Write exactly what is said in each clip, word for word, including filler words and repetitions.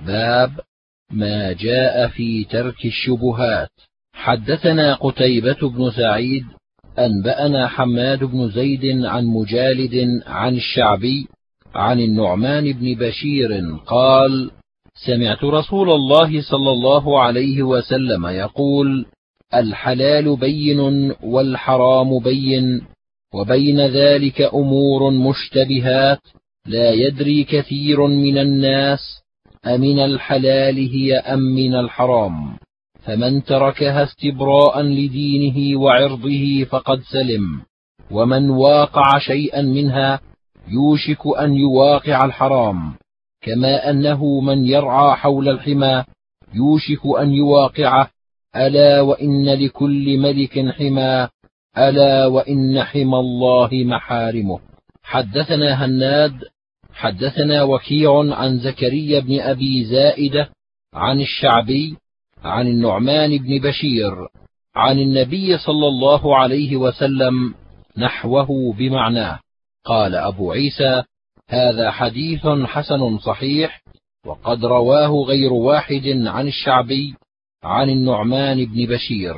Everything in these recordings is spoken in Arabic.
باب ما جاء في ترك الشبهات. حدثنا قتيبة بن سعيد أنبأنا حماد بن زيد عن مجالد عن الشعبي عن النعمان بن بشير قال: سمعت رسول الله صلى الله عليه وسلم يقول: الحلال بين والحرام بين، وبين ذلك أمور مشتبهات لا يدري كثير من الناس أمن الحلال هي أم من الحرام، فمن تركها استبراء لدينه وعرضه فقد سلم، ومن واقع شيئا منها يوشك أن يواقع الحرام، كما أنه من يرعى حول الحمى يوشك أن يواقعه. ألا وإن لكل ملك حمى، ألا وإن حمى الله محارمه. حدثنا هناد حدثنا وكيع عن زكريا بن أبي زائدة عن الشعبي عن النعمان بن بشير عن النبي صلى الله عليه وسلم نحوه بمعناه. قال أبو عيسى: هذا حديث حسن صحيح، وقد رواه غير واحد عن الشعبي عن النعمان بن بشير.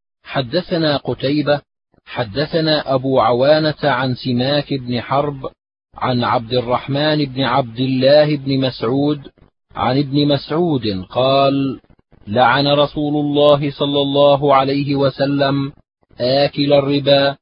حدثنا قتيبة حدثنا أبو عوانة عن سماك بن حرب عن عبد الرحمن بن عبد الله بن مسعود عن ابن مسعود قال: لعن رسول الله صلى الله عليه وسلم آكل الربا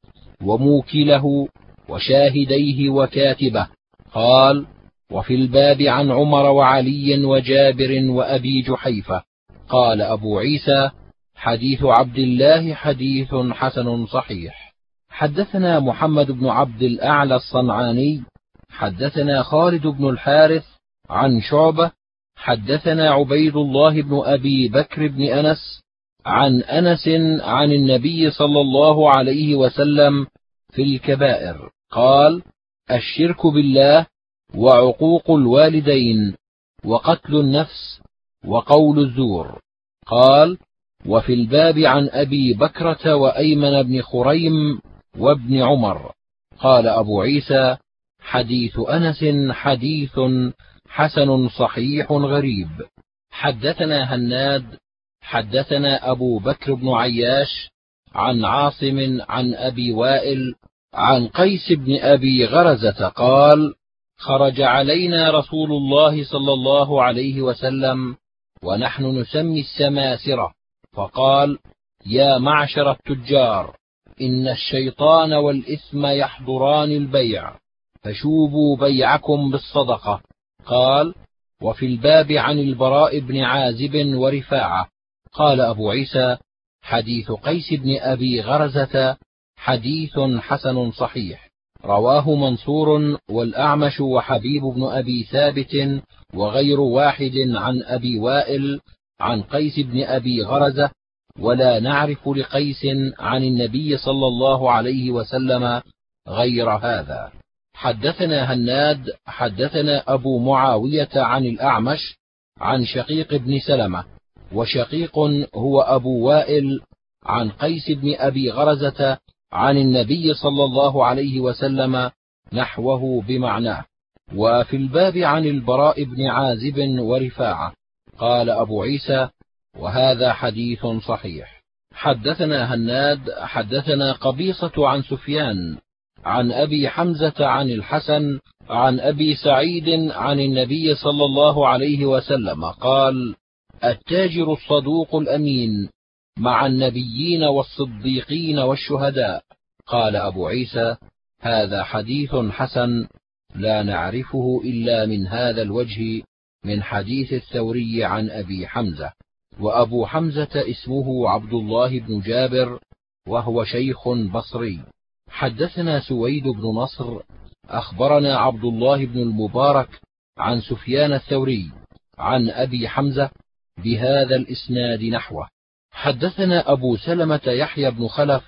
وموكله وشاهديه وكاتبه. قال: وفي الباب عن عمر وعلي وجابر وأبي جحيفة. قال أبو عيسى: حديث عبد الله حديث حسن صحيح. حدثنا محمد بن عبد الأعلى الصنعاني حدثنا خالد بن الحارث عن شعبة حدثنا عبيد الله بن أبي بكر بن أنس عن أنس عن النبي صلى الله عليه وسلم في الكبائر قال: الشرك بالله، وعقوق الوالدين، وقتل النفس، وقول الزور. قال: وفي الباب عن أبي بكرة وأيمن بن خريم وابن عمر. قال أبو عيسى: حديث أنس حديث حسن صحيح غريب. حدثنا هناد حدثنا أبو بكر بن عياش عن عاصم عن أبي وائل عن قيس بن أبي غرزة قال: خرج علينا رسول الله صلى الله عليه وسلم ونحن نسمي السماسرة، فقال: يا معشر التجار، إن الشيطان والإثم يحضران البيع، فشوبوا بيعكم بالصدقة. قال: وفي الباب عن البراء بن عازب ورفاعة. قال أبو عيسى: حديث قيس بن أبي غرزة حديث حسن صحيح. رواه منصور والأعمش وحبيب بن أبي ثابت وغير واحد عن أبي وائل عن قيس بن أبي غرزة، ولا نعرف لقيس عن النبي صلى الله عليه وسلم غير هذا. حدثنا هناد حدثنا أبو معاوية عن الأعمش عن شقيق بن سلمة، وشقيق هو أبو وائل عن قيس بن أبي غرزة عن النبي صلى الله عليه وسلم نحوه بمعناه. وفي الباب عن البراء بن عازب ورفاعة. قال أبو عيسى: وهذا حديث صحيح. حدثنا هناد حدثنا قبيصة عن سفيان عن أبي حمزة عن الحسن عن أبي سعيد عن النبي صلى الله عليه وسلم قال: التاجر الصدوق الأمين مع النبيين والصديقين والشهداء. قال أبو عيسى: هذا حديث حسن لا نعرفه إلا من هذا الوجه من حديث الثوري عن أبي حمزة. وأبو حمزة اسمه عبد الله بن جابر، وهو شيخ بصري. حدثنا سويد بن نصر أخبرنا عبد الله بن المبارك عن سفيان الثوري عن أبي حمزة بهذا الإسناد نحوه. حدثنا أبو سلمة يحيى بن خلف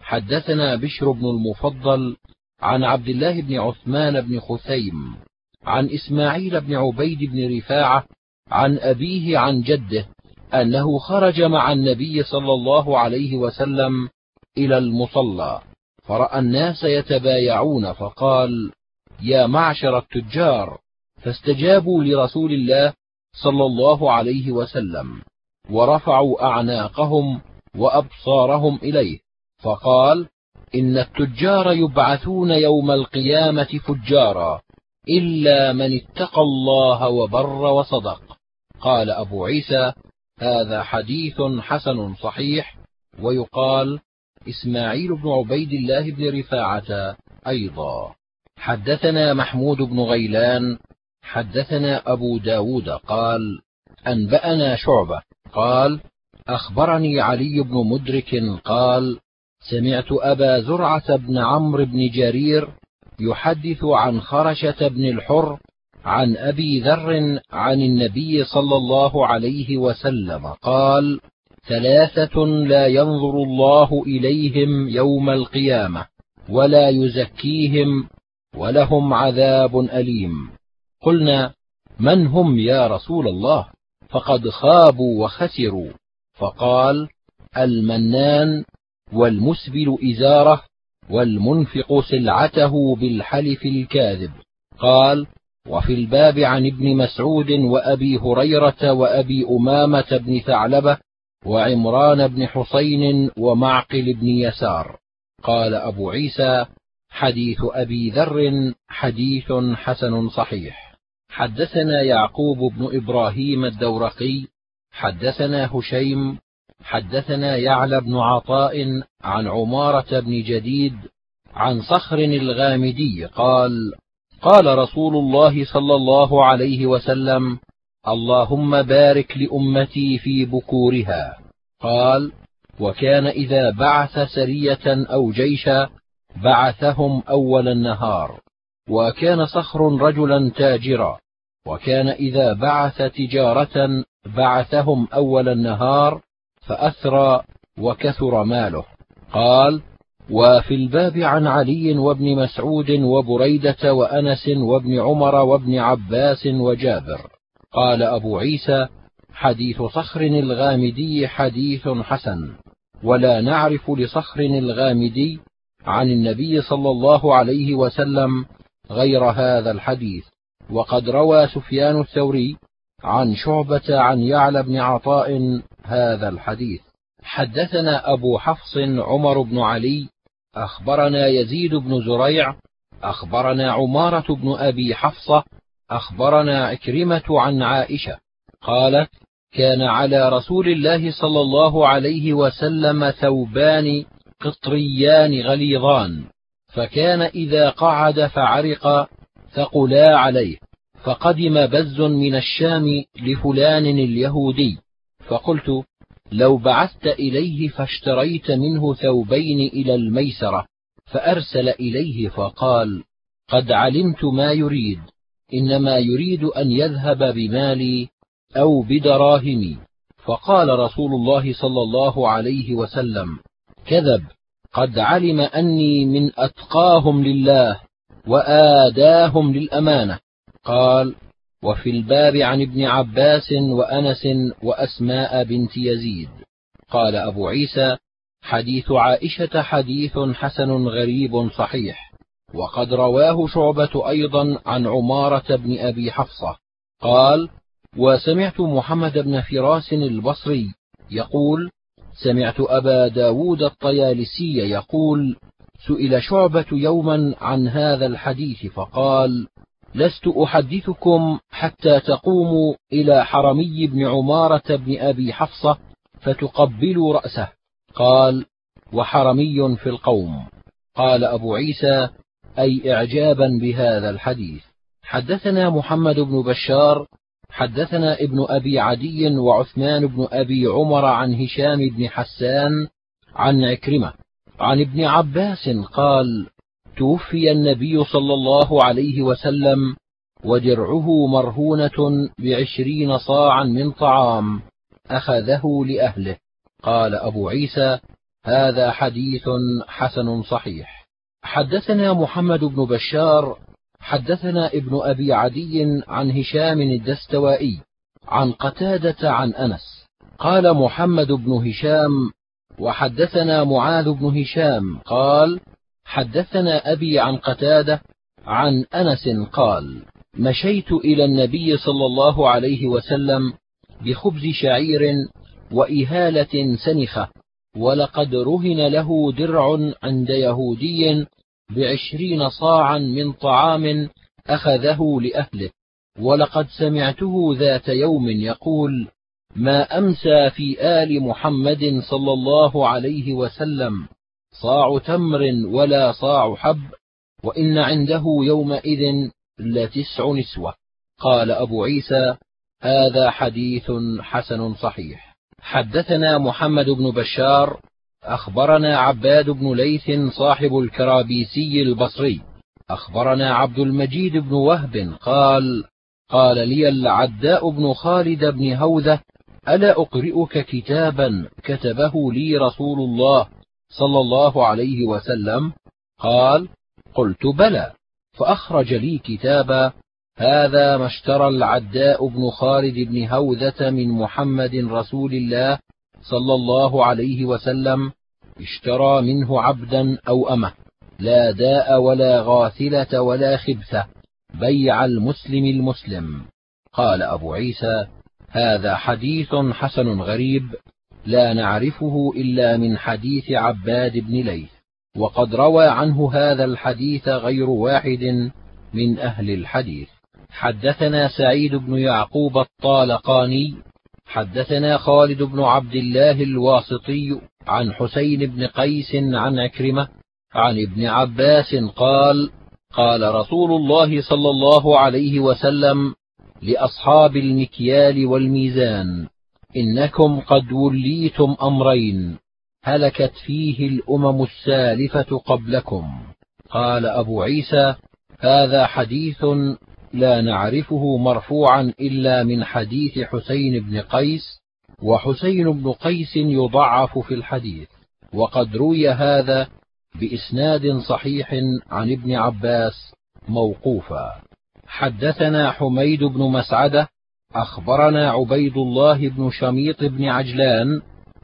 حدثنا بشر بن المفضل عن عبد الله بن عثمان بن خثيم عن إسماعيل بن عبيد بن رفاعة عن أبيه عن جده أنه خرج مع النبي صلى الله عليه وسلم إلى المصلى، فرأى الناس يتبايعون، فقال: يا معشر التجار، فاستجابوا لرسول الله صلى الله عليه وسلم، ورفعوا أعناقهم وأبصارهم إليه، فقال: إن التجار يبعثون يوم القيامة فجارا إلا من اتقى الله وبر وصدق. قال أبو عيسى: هذا حديث حسن صحيح. ويقال إسماعيل بن عبيد الله بن رفاعة أيضا. حدثنا محمود بن غيلان حدثنا أبو داود قال: أنبأنا شعبة قال: أخبرني علي بن مدرك قال: سمعت أبا زرعة بن عمرو بن جرير يحدث عن خرشة بن الحر عن أبي ذر عن النبي صلى الله عليه وسلم قال: ثلاثة لا ينظر الله إليهم يوم القيامة ولا يزكيهم ولهم عذاب أليم. قلنا: من هم يا رسول الله؟ فقد خابوا وخسروا. فقال: المنان والمسبل إزاره والمنفق سلعته بالحلف الكاذب. قال: وفي الباب عن ابن مسعود وأبي هريرة وأبي أمامة بن ثعلبة وعمران بن حسين ومعقل بن يسار. قال أبو عيسى: حديث أبي ذر حديث حسن صحيح. حدثنا يعقوب بن إبراهيم الدورقي حدثنا هشيم حدثنا يعلى بن عطاء عن عمارة بن جديد عن صخر الغامدي قال: قال رسول الله صلى الله عليه وسلم: اللهم بارك لأمتي في بكورها. قال: وكان إذا بعث سرية أو جيشا بعثهم أول النهار. وكان صخر رجلا تاجرا، وكان إذا بعث تجارة بعثهم أول النهار فأثرى وكثر ماله. قال: وفي الباب عن علي وابن مسعود وبريدة وأنس وابن عمر وابن عباس وجابر. قال أبو عيسى: حديث صخر الغامدي حديث حسن، ولا نعرف لصخر الغامدي عن النبي صلى الله عليه وسلم غير هذا الحديث. وقد روى سفيان الثوري عن شعبة عن يعلى بن عطاء هذا الحديث. حدثنا أبو حفص عمر بن علي أخبرنا يزيد بن زريع أخبرنا عمارة بن أبي حفصة أخبرنا عكرمة عن عائشة قالت: كان على رسول الله صلى الله عليه وسلم ثوبان قطريان غليظان، فكان إذا قعد فعرق ثقلا عليه، فقدم بز من الشام لفلان اليهودي، فقلت: لو بعثت إليه فاشتريت منه ثوبين إلى الميسرة، فأرسل إليه فقال: قد علمت ما يريد، إنما يريد أن يذهب بمالي أو بدراهمي. فقال رسول الله صلى الله عليه وسلم: كذب، قد علم أني من أتقاهم لله وآداهم للأمانة. قال: وفي الباب عن ابن عباس وأنس وأسماء بنت يزيد. قال أبو عيسى: حديث عائشة حديث حسن غريب صحيح. وقد رواه شعبة أيضا عن عمارة بن أبي حفصة قال: وسمعت محمد بن فراس البصري يقول: سمعت أبا داود الطيالسي يقول: سئل شعبة يوما عن هذا الحديث فقال: لست أحدثكم حتى تقوموا إلى حرمي بن عمارة بن أبي حفصة فتقبلوا رأسه. قال: وحرمي في القوم. قال أبو عيسى: أي إعجابا بهذا الحديث. حدثنا محمد بن بشار حدثنا ابن أبي عدي وعثمان بن أبي عمر عن هشام بن حسان عن عكرمة عن ابن عباس قال: توفي النبي صلى الله عليه وسلم ودرعه مرهونة بعشرين صاعا من طعام أخذه لأهله. قال أبو عيسى: هذا حديث حسن صحيح. حدثنا محمد بن بشار حدثنا ابن أبي عدي عن هشام الدستوائي عن قتادة عن أنس. قال محمد بن هشام: وحدثنا معاذ بن هشام قال: حدثنا أبي عن قتادة عن أنس قال: مشيت إلى النبي صلى الله عليه وسلم بخبز شعير وإهالة سنخة، ولقد رهن له درع عند يهودي بعشرين صاعا من طعام أخذه لأهله. ولقد سمعته ذات يوم يقول: ما أمسى في آل محمد صلى الله عليه وسلم صاع تمر ولا صاع حب، وإن عنده يومئذ لتسع نسوة. قال أبو عيسى: هذا حديث حسن صحيح. حدثنا محمد بن بشار أخبرنا عباد بن ليث صاحب الكرابيسي البصري أخبرنا عبد المجيد بن وهب قال: قال لي العداء بن خالد بن هوذة: ألا أقرئك كتابا كتبه لي رسول الله صلى الله عليه وسلم؟ قال: قلت بلى. فأخرج لي كتابا: هذا ما اشترى العداء بن خالد بن هوذة من محمد رسول الله صلى الله عليه وسلم، اشترى منه عبدا أو أمه، لا داء ولا غاثلة ولا خبثة، بيع المسلم المسلم. قال أبو عيسى: هذا حديث حسن غريب، لا نعرفه إلا من حديث عباد بن ليث، وقد روى عنه هذا الحديث غير واحد من أهل الحديث. حدثنا سعيد بن يعقوب الطالقاني حدثنا خالد بن عبد الله الواسطي عن حسين بن قيس عن عكرمة عن ابن عباس قال: قال رسول الله صلى الله عليه وسلم لأصحاب المكيال والميزان: إنكم قد وليتم أمرين هلكت فيه الأمم السالفة قبلكم. قال أبو عيسى: هذا حديث لا نعرفه مرفوعا إلا من حديث حسين بن قيس، وحسين بن قيس يضعف في الحديث، وقد روي هذا بإسناد صحيح عن ابن عباس موقوفا. حدثنا حميد بن مسعدة أخبرنا عبيد الله بن شميط بن عجلان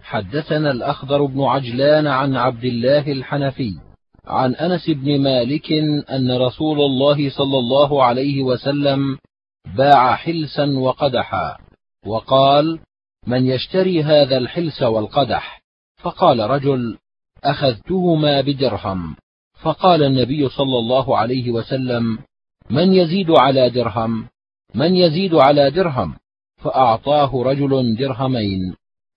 حدثنا الأخضر بن عجلان عن عبد الله الحنفي عن أنس بن مالك أن رسول الله صلى الله عليه وسلم باع حلسا وقدحا، وقال: من يشتري هذا الحلس والقدح؟ فقال رجل: أخذتهما بدرهم. فقال النبي صلى الله عليه وسلم: من يزيد على درهم؟ من يزيد على درهم؟ فأعطاه رجل درهمين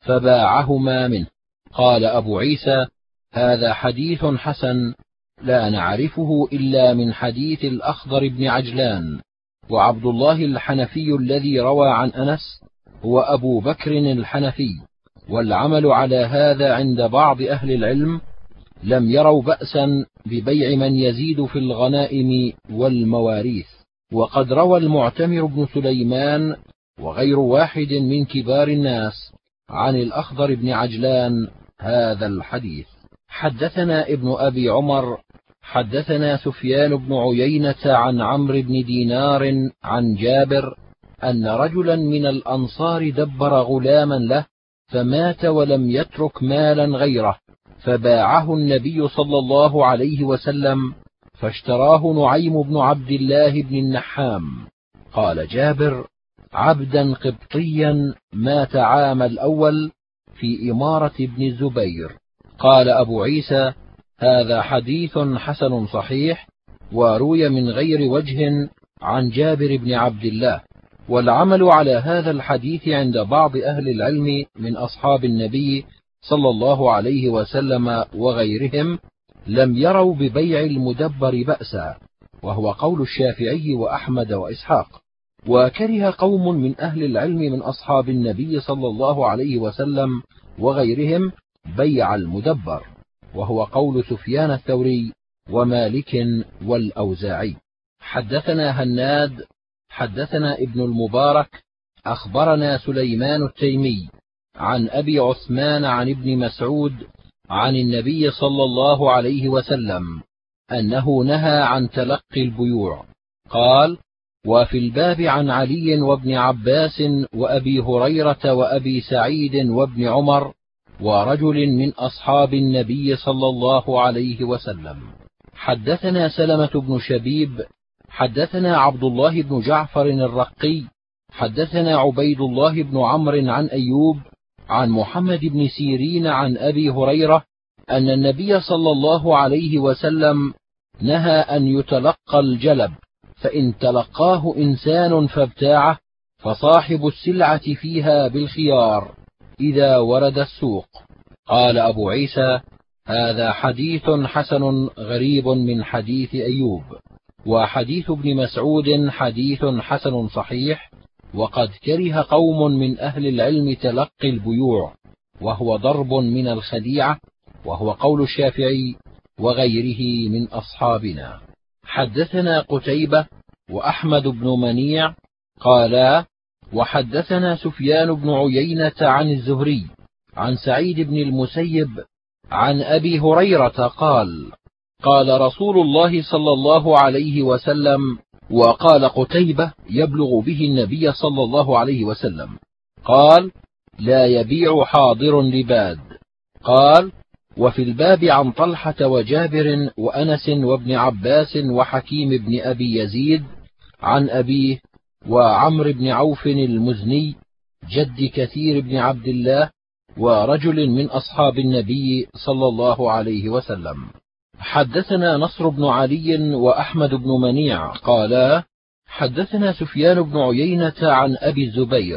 فباعهما منه. قال أبو عيسى: هذا حديث حسن لا نعرفه إلا من حديث الأخضر بن عجلان. وعبد الله الحنفي الذي روى عن أنس هو أبو بكر الحنفي، والعمل على هذا عند بعض أهل العلم، لم يروا بأسا ببيع من يزيد في الغنائم والمواريث. وقد روى المعتمر بن سليمان وغير واحد من كبار الناس عن الأخضر بن عجلان هذا الحديث. حدثنا ابن أبي عمر حدثنا سفيان بن عيينة عن عمرو بن دينار عن جابر أن رجلا من الأنصار دبر غلاما له فمات ولم يترك مالا غيره، فباعه النبي صلى الله عليه وسلم فاشتراه نعيم بن عبد الله بن النحام. قال جابر: عبدا قبطيا مات عام الأول في إمارة ابن الزبير. قال أبو عيسى: هذا حديث حسن صحيح، وروي من غير وجه عن جابر بن عبد الله. والعمل على هذا الحديث عند بعض أهل العلم من أصحاب النبي صلى الله عليه وسلم وغيرهم لم يروا ببيع المدبر بأسا، وهو قول الشافعي وأحمد وإسحاق. وكره قوم من أهل العلم من أصحاب النبي صلى الله عليه وسلم وغيرهم بيع المدبر، وهو قول سفيان الثوري ومالك والأوزاعي. حدثنا هناد حدثنا ابن المبارك أخبرنا سليمان التيمي عن أبي عثمان عن ابن مسعود عن النبي صلى الله عليه وسلم أنه نهى عن تلقي البيوع. قال: وفي الباب عن علي وابن عباس وأبي هريرة وأبي سعيد وابن عمر ورجل من أصحاب النبي صلى الله عليه وسلم. حدثنا سلمة بن شبيب حدثنا عبد الله بن جعفر الرقي حدثنا عبيد الله بن عمرو عن أيوب عن محمد بن سيرين عن أبي هريرة أن النبي صلى الله عليه وسلم نهى أن يتلقى الجلب، فإن تلقاه إنسان فابتاعه فصاحب السلعة فيها بالخيار إذا ورد السوق. قال أبو عيسى: هذا حديث حسن غريب من حديث أيوب. وحديث ابن مسعود حديث حسن صحيح، وقد كره قوم من أهل العلم تلقي البيوع، وهو ضرب من الخديعة، وهو قول الشافعي وغيره من أصحابنا. حدثنا قتيبة وأحمد بن منيع قالا: وحدثنا سفيان بن عيينة عن الزهري عن سعيد بن المسيب عن أبي هريرة قال: قال رسول الله صلى الله عليه وسلم. وقال قتيبة يبلغ به النبي صلى الله عليه وسلم قال: لا يبيع حاضر لباد. قال: وفي الباب عن طلحة وجابر وأنس وابن عباس وحكيم بن أبي يزيد عن أبيه وعمرو بن عوف المزني جد كثير بن عبد الله ورجل من أصحاب النبي صلى الله عليه وسلم. حدثنا نصر بن علي وأحمد بن منيع قالا: حدثنا سفيان بن عيينة عن أبي الزبير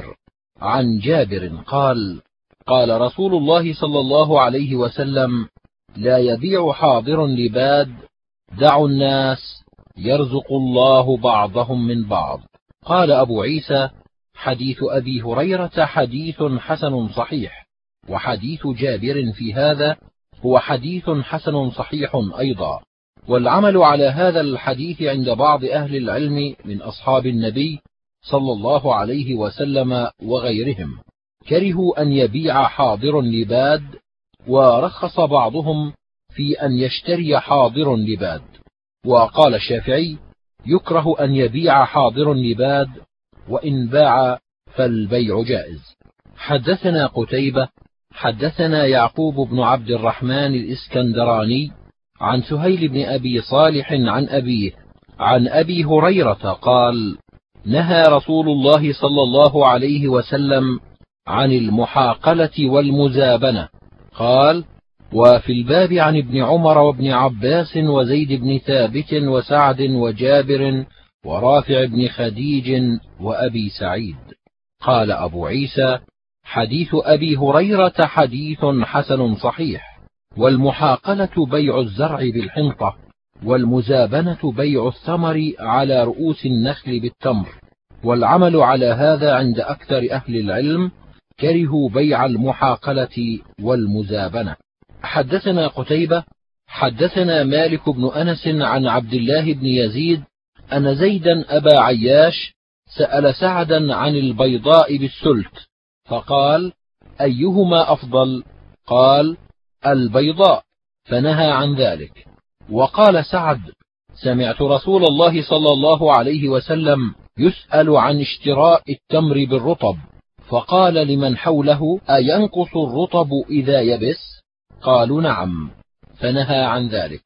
عن جابر قال: قال رسول الله صلى الله عليه وسلم: لا يبيع حاضر لباد، دعوا الناس يرزق الله بعضهم من بعض. قال أبو عيسى: حديث أبي هريرة حديث حسن صحيح، وحديث جابر في هذا هو حديث حسن صحيح أيضا. والعمل على هذا الحديث عند بعض أهل العلم من أصحاب النبي صلى الله عليه وسلم وغيرهم، كرهوا أن يبيع حاضر لباد، ورخص بعضهم في أن يشتري حاضر لباد. وقال الشافعي: يكره أن يبيع حاضر لباد، وإن باع فالبيع جائز. حدثنا قتيبة حدثنا يعقوب بن عبد الرحمن الإسكندراني عن سهيل بن أبي صالح عن أبيه عن أبي هريرة قال: نهى رسول الله صلى الله عليه وسلم عن المحاقلة والمزابنة. قال: وفي الباب عن ابن عمر وابن عباس وزيد بن ثابت وسعد وجابر ورافع بن خديج وأبي سعيد. قال أبو عيسى: حديث أبي هريرة حديث حسن صحيح. والمحاقلة بيع الزرع بالحنطة، والمزابنة بيع الثمر على رؤوس النخل بالتمر. والعمل على هذا عند أكثر أهل العلم، كرهوا بيع المحاقلة والمزابنة. حدثنا قتيبة حدثنا مالك بن أنس عن عبد الله بن يزيد أن زيدا أبا عياش سأل سعدا عن البيضاء بالسلت، فقال: أيهما أفضل؟ قال: البيضاء، فنهى عن ذلك. وقال سعد: سمعت رسول الله صلى الله عليه وسلم يسأل عن اشتراء التمر بالرطب، فقال لمن حوله: أينقص الرطب إذا يبس؟ قالوا: نعم، فنهى عن ذلك.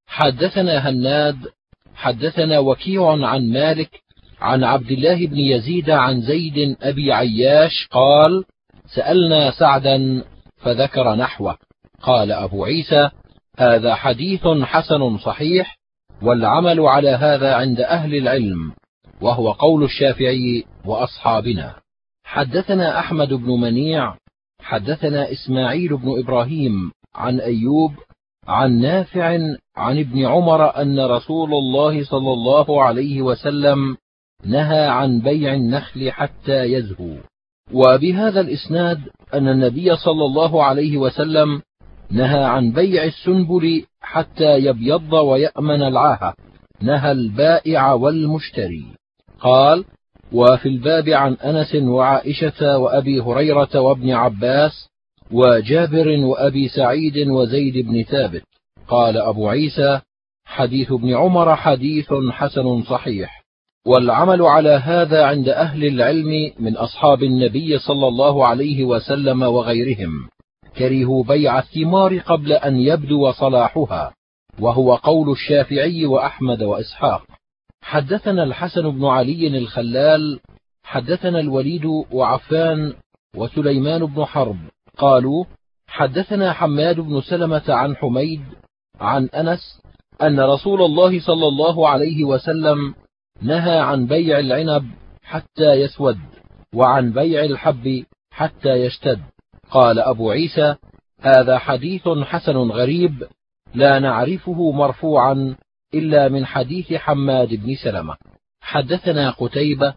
حدثنا هناد حدثنا وكيع عن مالك عن عبد الله بن يزيد عن زيد أبي عياش قال: سألنا سعدا فذكر نحوه. قال أبو عيسى: هذا حديث حسن صحيح، والعمل على هذا عند أهل العلم، وهو قول الشافعي وأصحابنا. حدثنا أحمد بن منيع حدثنا إسماعيل بن إبراهيم عن أيوب عن نافع عن ابن عمر أن رسول الله صلى الله عليه وسلم نهى عن بيع النخل حتى يزهو. وبهذا الإسناد أن النبي صلى الله عليه وسلم نهى عن بيع السنبل حتى يبيض ويأمن العاهة، نهى البائع والمشتري. قال: وفي الباب عن أنس وعائشة وأبي هريرة وابن عباس وجابر وأبي سعيد وزيد بن ثابت. قال أبو عيسى: حديث ابن عمر حديث حسن صحيح. والعمل على هذا عند أهل العلم من أصحاب النبي صلى الله عليه وسلم وغيرهم، كرهوا بيع الثمار قبل أن يبدو صلاحها، وهو قول الشافعي وأحمد وإسحاق. حدثنا الحسن بن علي الخلال حدثنا الوليد وعفان وسليمان بن حرب قالوا حدثنا حماد بن سلمة عن حميد عن أنس أن رسول الله صلى الله عليه وسلم نهى عن بيع العنب حتى يسود وعن بيع الحب حتى يشتد. قال أبو عيسى: هذا حديث حسن غريب لا نعرفه مرفوعا إلا من حديث حماد بن سلمة. حدثنا قتيبة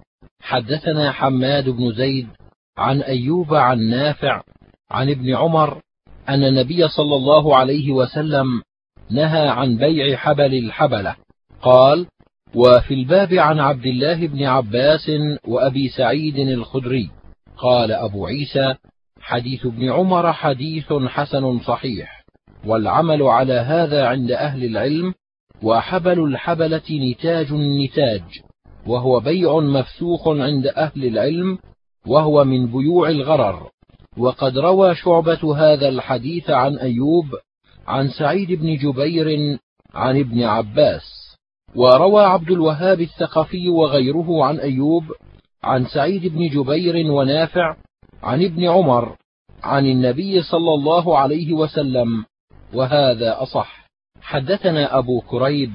حدثنا حماد بن زيد عن أيوب عن نافع عن ابن عمر أن النبي صلى الله عليه وسلم نهى عن بيع حبل الحبلة. قال: وفي الباب عن عبد الله بن عباس وأبي سعيد الخدري. قال أبو عيسى: حديث ابن عمر حديث حسن صحيح، والعمل على هذا عند أهل العلم. وحبل الحبلة نتاج النتاج، وهو بيع مفسوخ عند أهل العلم، وهو من بيوع الغرر. وقد روى شعبة هذا الحديث عن أيوب عن سعيد بن جبير عن ابن عباس. وروى عبد الوهاب الثقفي وغيره عن أيوب عن سعيد بن جبير ونافع عن ابن عمر عن النبي صلى الله عليه وسلم، وهذا أصح. حدثنا أبو كريب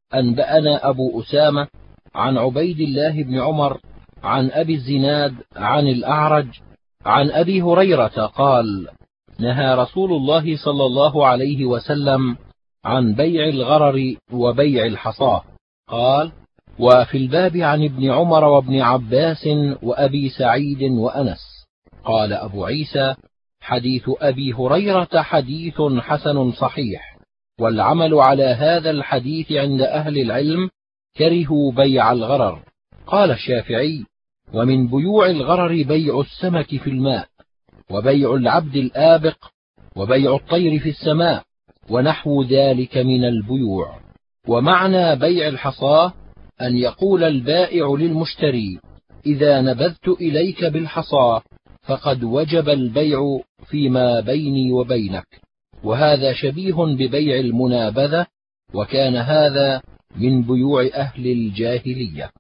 أنبأنا أبو أسامة عن عبيد الله بن عمر عن أبي الزناد عن الأعرج عن أبي هريرة قال: نهى رسول الله صلى الله عليه وسلم عن بيع الغرر وبيع الحصاه. قال: وفي الباب عن ابن عمر وابن عباس وأبي سعيد وأنس. قال أبو عيسى: حديث أبي هريرة حديث حسن صحيح، والعمل على هذا الحديث عند أهل العلم كرهوا بيع الغرر. قال الشافعي: ومن بيوع الغرر بيع السمك في الماء، وبيع العبد الآبق، وبيع الطير في السماء، ونحو ذلك من البيوع. ومعنى بيع الحصاه أن يقول البائع للمشتري: إذا نبذت إليك بالحصاه فقد وجب البيع فيما بيني وبينك. وهذا شبيه ببيع المنابذة، وكان هذا من بيوع أهل الجاهلية.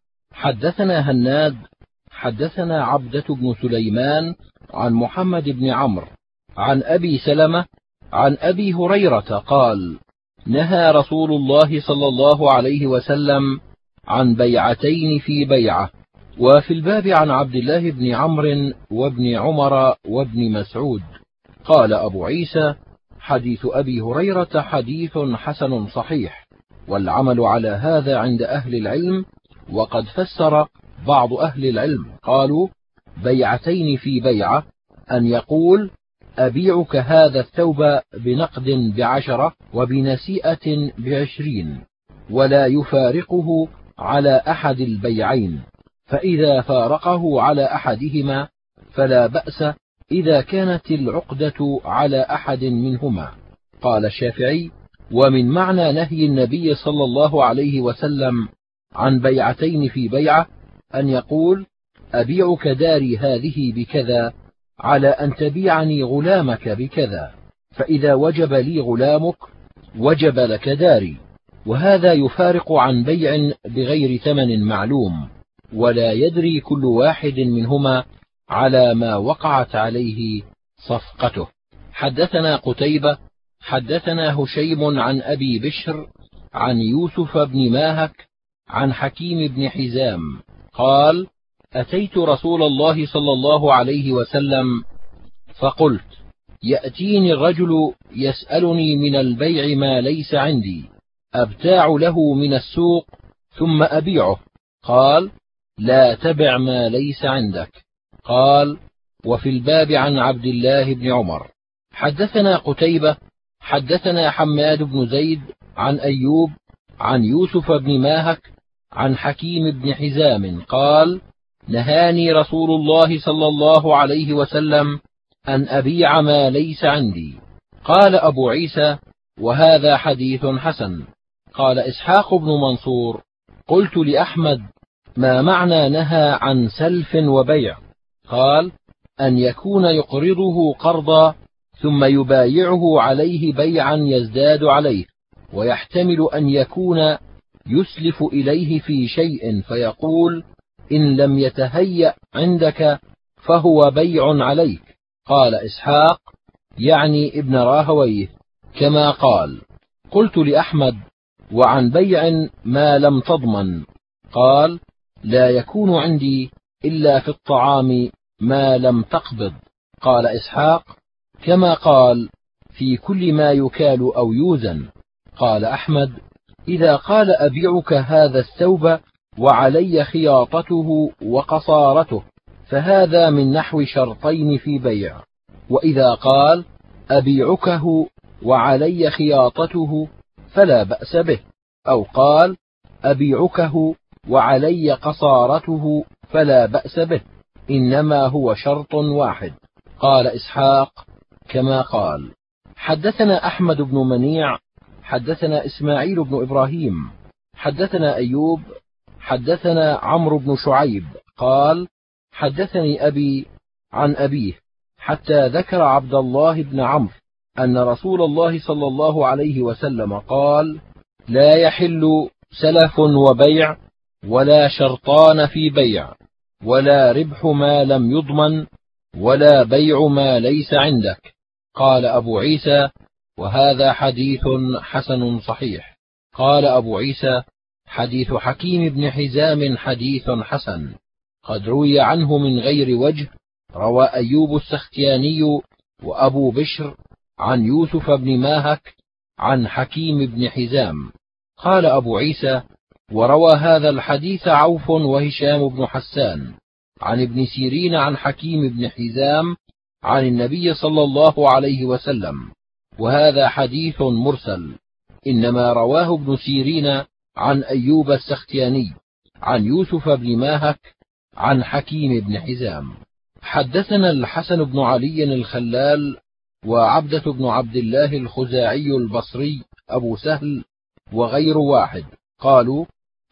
حدثنا هناد حدثنا عبدة بن سليمان عن محمد بن عمرو عن أبي سلمة عن أبي هريرة قال: نهى رسول الله صلى الله عليه وسلم عن بيعتين في بيعة. وفي الباب عن عبد الله بن عمرو وابن عمر وابن مسعود. قال أبو عيسى: حديث أبي هريرة حديث حسن صحيح، والعمل على هذا عند أهل العلم. وقد فسر بعض أهل العلم قالوا: بيعتين في بيعة أن يقول: أبيعك هذا الثوب بنقد بعشرة وبنسيئة بعشرين، ولا يفارقه على أحد البيعين، فإذا فارقه على أحدهما فلا بأس إذا كانت العقدة على أحد منهما. قال الشافعي: ومن معنى نهي النبي صلى الله عليه وسلم عن بيعتين في بيعة أن يقول: أبيعك داري هذه بكذا على أن تبيعني غلامك بكذا، فإذا وجب لي غلامك وجب لك داري. وهذا يفارق عن بيع بغير ثمن معلوم، ولا يدري كل واحد منهما على ما وقعت عليه صفقته. حدثنا قتيبة حدثنا هشيم عن أبي بشر عن يوسف بن ماهك عن حكيم بن حزام قال: أتيت رسول الله صلى الله عليه وسلم فقلت: يأتيني الرجل يسألني من البيع ما ليس عندي، أبتاع له من السوق ثم أبيعه؟ قال: لا تبع ما ليس عندك. قال: وفي الباب عن عبد الله بن عمر. حدثنا قتيبة حدثنا حماد بن زيد عن أيوب عن يوسف بن ماهك عن حكيم بن حزام قال: نهاني رسول الله صلى الله عليه وسلم أن أبيع ما ليس عندي. قال أبو عيسى: وهذا حديث حسن. قال إسحاق بن منصور: قلت لأحمد: ما معنى نهى عن سلف وبيع؟ قال: أن يكون يقرضه قرضا ثم يبايعه عليه بيعا يزداد عليه، ويحتمل أن يكون يسلف إليه في شيء فيقول: إن لم يتهيأ عندك فهو بيع عليك. قال إسحاق: يعني ابن راهويه، كما قال. قلت لأحمد: وعن بيع ما لم تضمن؟ قال: لا يكون عندي إلا في الطعام ما لم تقبض. قال إسحاق: كما قال في كل ما يكال أو يوزن. قال أحمد: إذا قال أبيعك هذا الثوب وعلي خياطته وقصارته فهذا من نحو شرطين في بيع. وإذا قال أبيعكه وعلي خياطته فلا بأس به، أو قال أبيعكه وعلي قصارته فلا بأس به، إنما هو شرط واحد. قال إسحاق: كما قال. حدثنا أحمد بن منيع حدثنا إسماعيل بن إبراهيم حدثنا أيوب حدثنا عمرو بن شعيب قال: حدثني أبي عن أبيه حتى ذكر عبد الله بن عمرو أن رسول الله صلى الله عليه وسلم قال: لا يحل سلف وبيع، ولا شرطان في بيع، ولا ربح ما لم يضمن، ولا بيع ما ليس عندك. قال أبو عيسى: وهذا حديث حسن صحيح. قال أبو عيسى: حديث حكيم بن حزام حديث حسن، قد روي عنه من غير وجه. روى أيوب السختياني وأبو بشر عن يوسف بن ماهك عن حكيم بن حزام. قال أبو عيسى: وروى هذا الحديث عوف وهشام بن حسان عن ابن سيرين عن حكيم بن حزام عن النبي صلى الله عليه وسلم، وهذا حديث مرسل، إنما رواه ابن سيرين عن أيوب السختياني عن يوسف بن ماهك عن حكيم بن حزام. حدثنا الحسن بن علي الخلال وعبدة بن عبد الله الخزاعي البصري أبو سهل وغير واحد قالوا: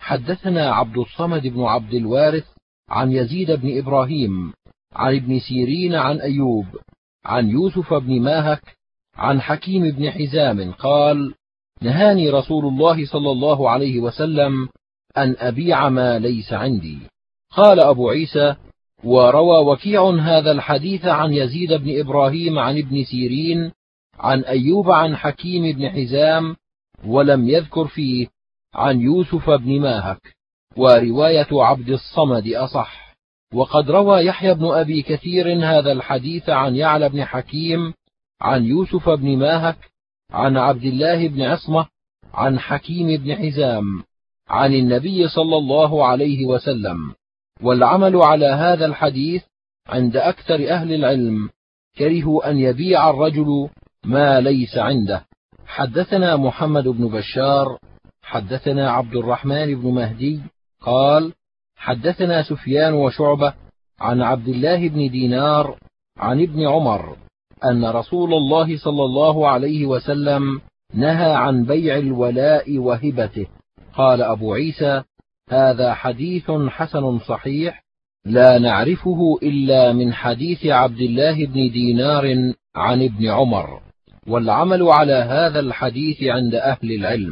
حدثنا عبد الصمد بن عبد الوارث عن يزيد بن إبراهيم عن ابن سيرين عن أيوب عن يوسف بن ماهك عن حكيم بن حزام قال: نهاني رسول الله صلى الله عليه وسلم أن أبيع ما ليس عندي. قال أبو عيسى: وروى وكيع هذا الحديث عن يزيد بن إبراهيم عن ابن سيرين عن أيوب عن حكيم بن حزام، ولم يذكر فيه عن يوسف بن ماهك، ورواية عبد الصمد أصح. وقد روى يحيى بن أبي كثير هذا الحديث عن يعلى بن حكيم عن يوسف بن ماهك عن عبد الله بن عصمة عن حكيم بن حزام عن النبي صلى الله عليه وسلم، والعمل على هذا الحديث عند أكثر أهل العلم، كرهوا أن يبيع الرجل ما ليس عنده. حدثنا محمد بن بشار حدثنا عبد الرحمن بن مهدي قال: حدثنا سفيان وشعبة عن عبد الله بن دينار عن ابن عمر أن رسول الله صلى الله عليه وسلم نهى عن بيع الولاء وهبته. قال أبو عيسى: هذا حديث حسن صحيح، لا نعرفه إلا من حديث عبد الله بن دينار عن ابن عمر، والعمل على هذا الحديث عند أهل العلم.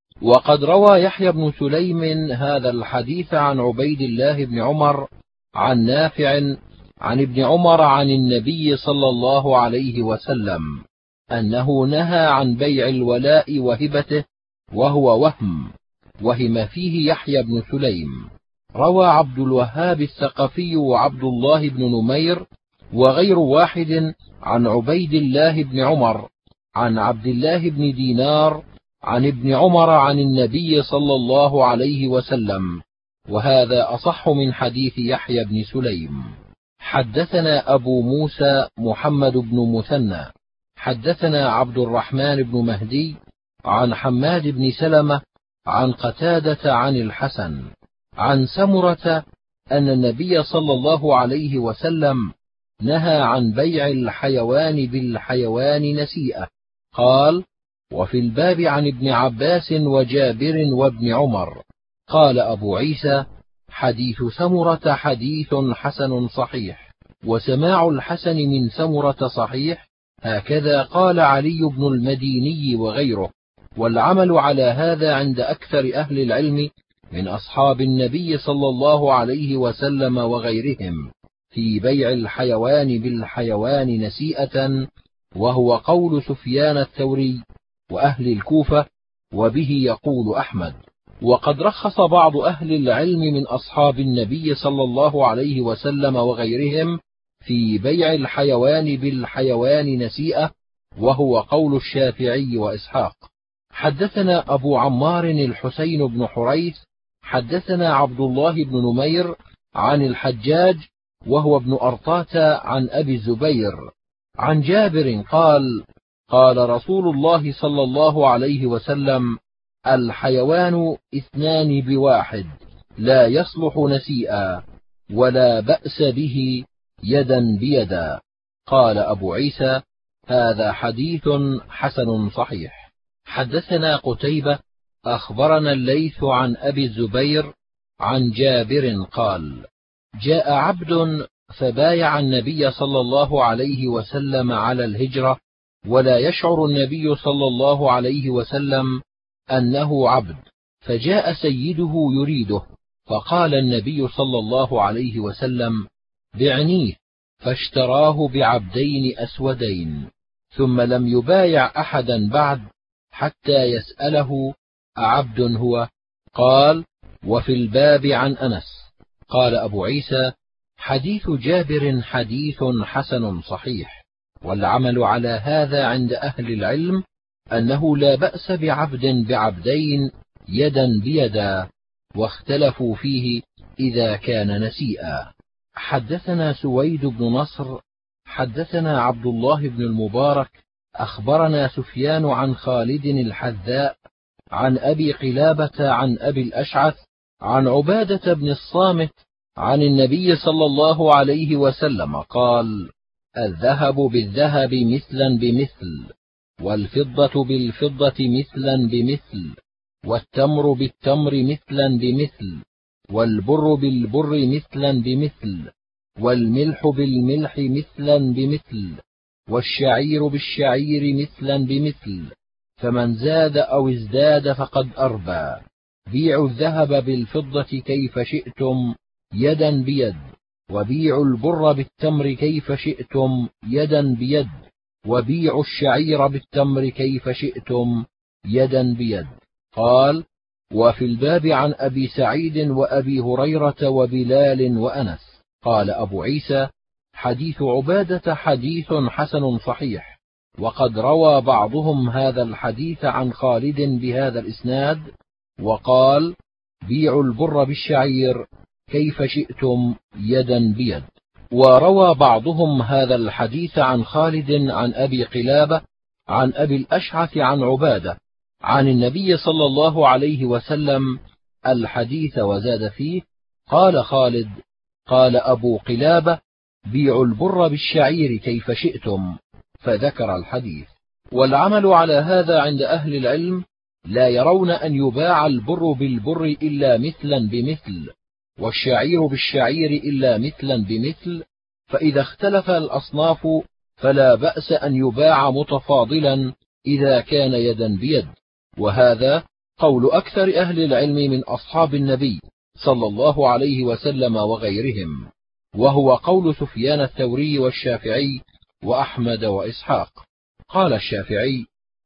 وقد روى يحيى بن سليم هذا الحديث عن عبيد الله بن عمر عن نافع عن ابن عمر عن النبي صلى الله عليه وسلم أنه نهى عن بيع الولاء وهبته، وهو وهم، وهم فيه يحيى بن سليم. روى عبد الوهاب الثقفي وعبد الله بن نمير وغير واحد عن عبيد الله بن عمر عن عبد الله بن دينار عن ابن عمر عن النبي صلى الله عليه وسلم، وهذا أصح من حديث يحيى بن سليم. حدثنا أبو موسى محمد بن مثنى حدثنا عبد الرحمن بن مهدي عن حماد بن سلمة عن قتادة عن الحسن عن سمرة أن النبي صلى الله عليه وسلم نهى عن بيع الحيوان بالحيوان نسيئة. قال: وفي الباب عن ابن عباس وجابر وابن عمر. قال أبو عيسى: حديث سمرة حديث حسن صحيح، وسماع الحسن من سمرة صحيح، هكذا قال علي بن المديني وغيره. والعمل على هذا عند أكثر أهل العلم من أصحاب النبي صلى الله عليه وسلم وغيرهم في بيع الحيوان بالحيوان نسيئة، وهو قول سفيان الثوري وأهل الكوفة، وبه يقول أحمد. وقد رخص بعض أهل العلم من أصحاب النبي صلى الله عليه وسلم وغيرهم في بيع الحيوان بالحيوان نسيئة، وهو قول الشافعي وإسحاق. حدثنا أبو عمار الحسين بن حريث حدثنا عبد الله بن نمير عن الحجاج وهو ابن أرطاة عن أبي الزبير عن جابر قال: قال رسول الله صلى الله عليه وسلم: الحيوان اثنان بواحد، لا يصلح نسيئا، ولا بأس به يدا بيدا. قال أبو عيسى: هذا حديث حسن صحيح. حدثنا قتيبة أخبرنا الليث عن أبي الزبير عن جابر قال: جاء عبد فبايع النبي صلى الله عليه وسلم على الهجرة، ولا يشعر النبي صلى الله عليه وسلم أنه عبد، فجاء سيده يريده، فقال النبي صلى الله عليه وسلم: بعنيه، فاشتراه بعبدين أسودين، ثم لم يبايع أحدا بعد حتى يسأله: أعبد هو؟ قال: وفي الباب عن أنس. قال أبو عيسى: حديث جابر حديث حسن صحيح. والعمل على هذا عند أهل العلم أنه لا بأس بعبد بعبدين يدا بيدا، واختلفوا فيه إذا كان نسيئا. حدثنا سويد بن نصر حدثنا عبد الله بن المبارك أخبرنا سفيان عن خالد الحذاء عن أبي قلابة عن أبي الأشعث عن عبادة بن الصامت عن النبي صلى الله عليه وسلم قال: الذهب بالذهب مثلا بمثل، والفضة بالفضة مثلا بمثل، والتمر بالتمر مثلا بمثل، والبر بالبر مثلا بمثل، والملح بالملح مثلا بمثل، والشعير بالشعير مثلا بمثل، فمن زاد أو ازداد فقد أربى. بيعوا الذهب بالفضة كيف شئتم يدا بيد، وبيعوا البر بالتمر كيف شئتم يدا بيد، وبيعوا الشعير بالتمر كيف شئتم يدا بيد. قال: وفي الباب عن أبي سعيد وأبي هريرة وبلال وأنس. قال أبو عيسى: حديث عبادة حديث حسن صحيح. وقد روى بعضهم هذا الحديث عن خالد بهذا الإسناد، وقال: بيعوا البر بالشعير كيف شئتم يدا بيد. وروى بعضهم هذا الحديث عن خالد عن أبي قلابة عن أبي الأشعث عن عبادة عن النبي صلى الله عليه وسلم الحديث، وزاد فيه: قال خالد: قال أبو قلابة: بيعوا البر بالشعير كيف شئتم، فذكر الحديث. والعمل على هذا عند أهل العلم لا يرون أن يباع البر بالبر إلا مثلا بمثل، والشعير بالشعير إلا مثلا بمثل، فإذا اختلف الأصناف فلا بأس أن يباع متفاضلا إذا كان يدا بيد. وهذا قول أكثر أهل العلم من أصحاب النبي صلى الله عليه وسلم وغيرهم، وهو قول سفيان الثوري والشافعي وأحمد وإسحاق. قال الشافعي: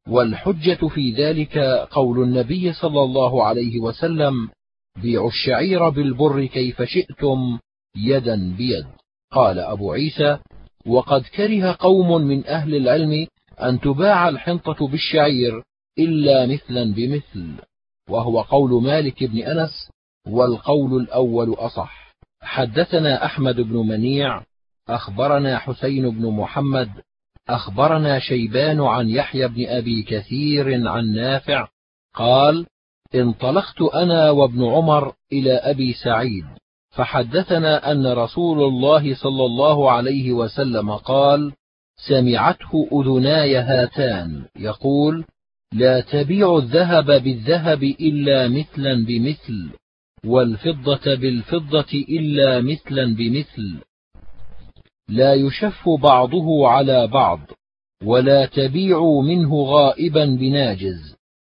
والحجة في ذلك قول النبي صلى الله عليه وسلم: بيعوا الشعير بالبر كيف شئتم يدا بيد. قال أبو عيسى: وقد كره قوم من أهل العلم أن تباع الحنطة بالشعير إلا مثلا بمثل، وهو قول مالك بن أنس، والقول الأول أصح. حدثنا أحمد بن منيع أخبرنا حسين بن محمد أخبرنا شيبان عن يحيى بن أبي كثير عن نافع قال: انطلقت أنا وابن عمر إلى أبي سعيد، فحدثنا أن رسول الله صلى الله عليه وسلم قال: سمعته أذناي هاتان يقول: لا تبيع الذهب بالذهب إلا مثلا بمثل، والفضة بالفضة إلا مثلا بمثل، لا يشف بعضه على بعض، ولا تبيعوا منه غائبا بناجز،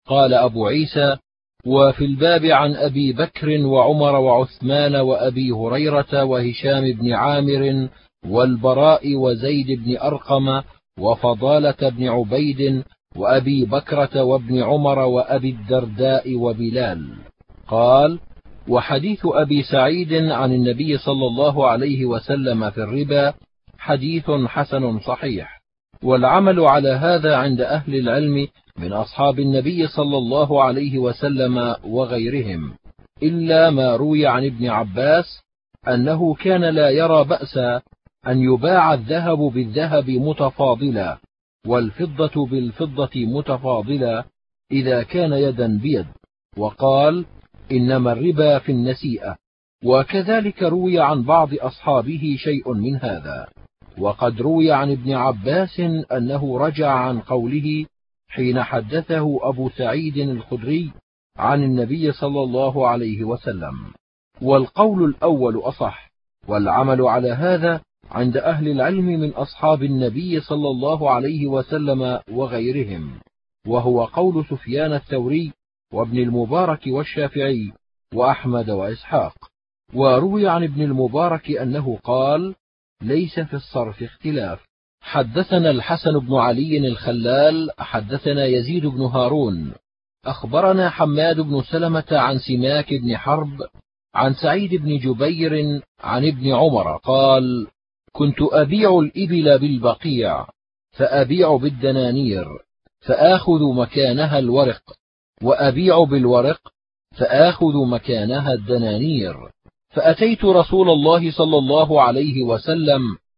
قال أبو عيسى: وفي الباب عن أبي بكر وعمر وعثمان وأبي هريرة وهشام بن عامر والبراء وزيد بن أرقم وفضالة بن عبيد وأبي بكرة وابن عمر وأبي الدرداء وبلال. قال: وحديث أبي سعيد عن النبي صلى الله عليه وسلم في الربا حديث حسن صحيح، والعمل على هذا عند أهل العلم من أصحاب النبي صلى الله عليه وسلم وغيرهم، إلا ما روي عن ابن عباس أنه كان لا يرى بأسا أن يباع الذهب بالذهب متفاضلا والفضة بالفضة متفاضلا إذا كان يدا بيد، وقال: إنما الربا في النسيئة. وكذلك روي عن بعض أصحابه شيء من هذا. وقد روي عن ابن عباس أنه رجع عن قوله حين حدثه أبو سعيد الخدري عن النبي صلى الله عليه وسلم، والقول الأول أصح، والعمل على هذا عند أهل العلم من أصحاب النبي صلى الله عليه وسلم وغيرهم، وهو قول سفيان الثوري وابن المبارك والشافعي وأحمد وإسحاق. وروي عن ابن المبارك أنه قال: ليس في الصرف اختلاف. حدثنا الحسن بن علي الخلال حدثنا يزيد بن هارون أخبرنا حماد بن سلمة عن سماك بن حرب عن سعيد بن جبير عن ابن عمر قال: كنت أبيع الإبل بالبقيع فأبيع بالدنانير فآخذ مكانها الورق، وأبيع بالورق فآخذ مكانها الدنانير، فأتيت رسول الله صلى الله عليه وسلم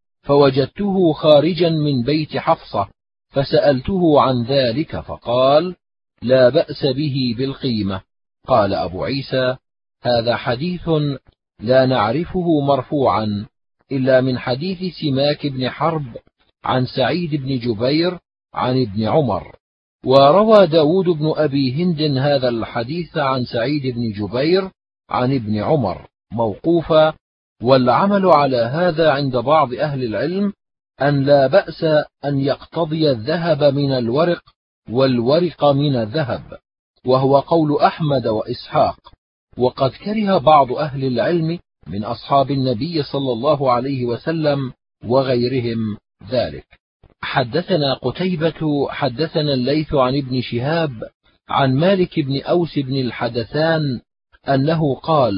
فوجدته خارجا من بيت حفصة فسألته عن ذلك فقال: لا بأس به بالقيمة. قال أبو عيسى: هذا حديث لا نعرفه مرفوعا إلا من حديث سماك بن حرب عن سعيد بن جبير عن ابن عمر. وروى داود بن أبي هند هذا الحديث عن سعيد بن جبير عن ابن عمر موقوفا، والعمل على هذا عند بعض أهل العلم أن لا بأس أن يقتضي الذهب من الورق والورق من الذهب، وهو قول أحمد وإسحاق. وقد كره بعض أهل العلم من أصحاب النبي صلى الله عليه وسلم وغيرهم ذلك. حدثنا قتيبة حدثنا الليث عن ابن شهاب عن مالك بن أوس بن الحدثان أنه قال: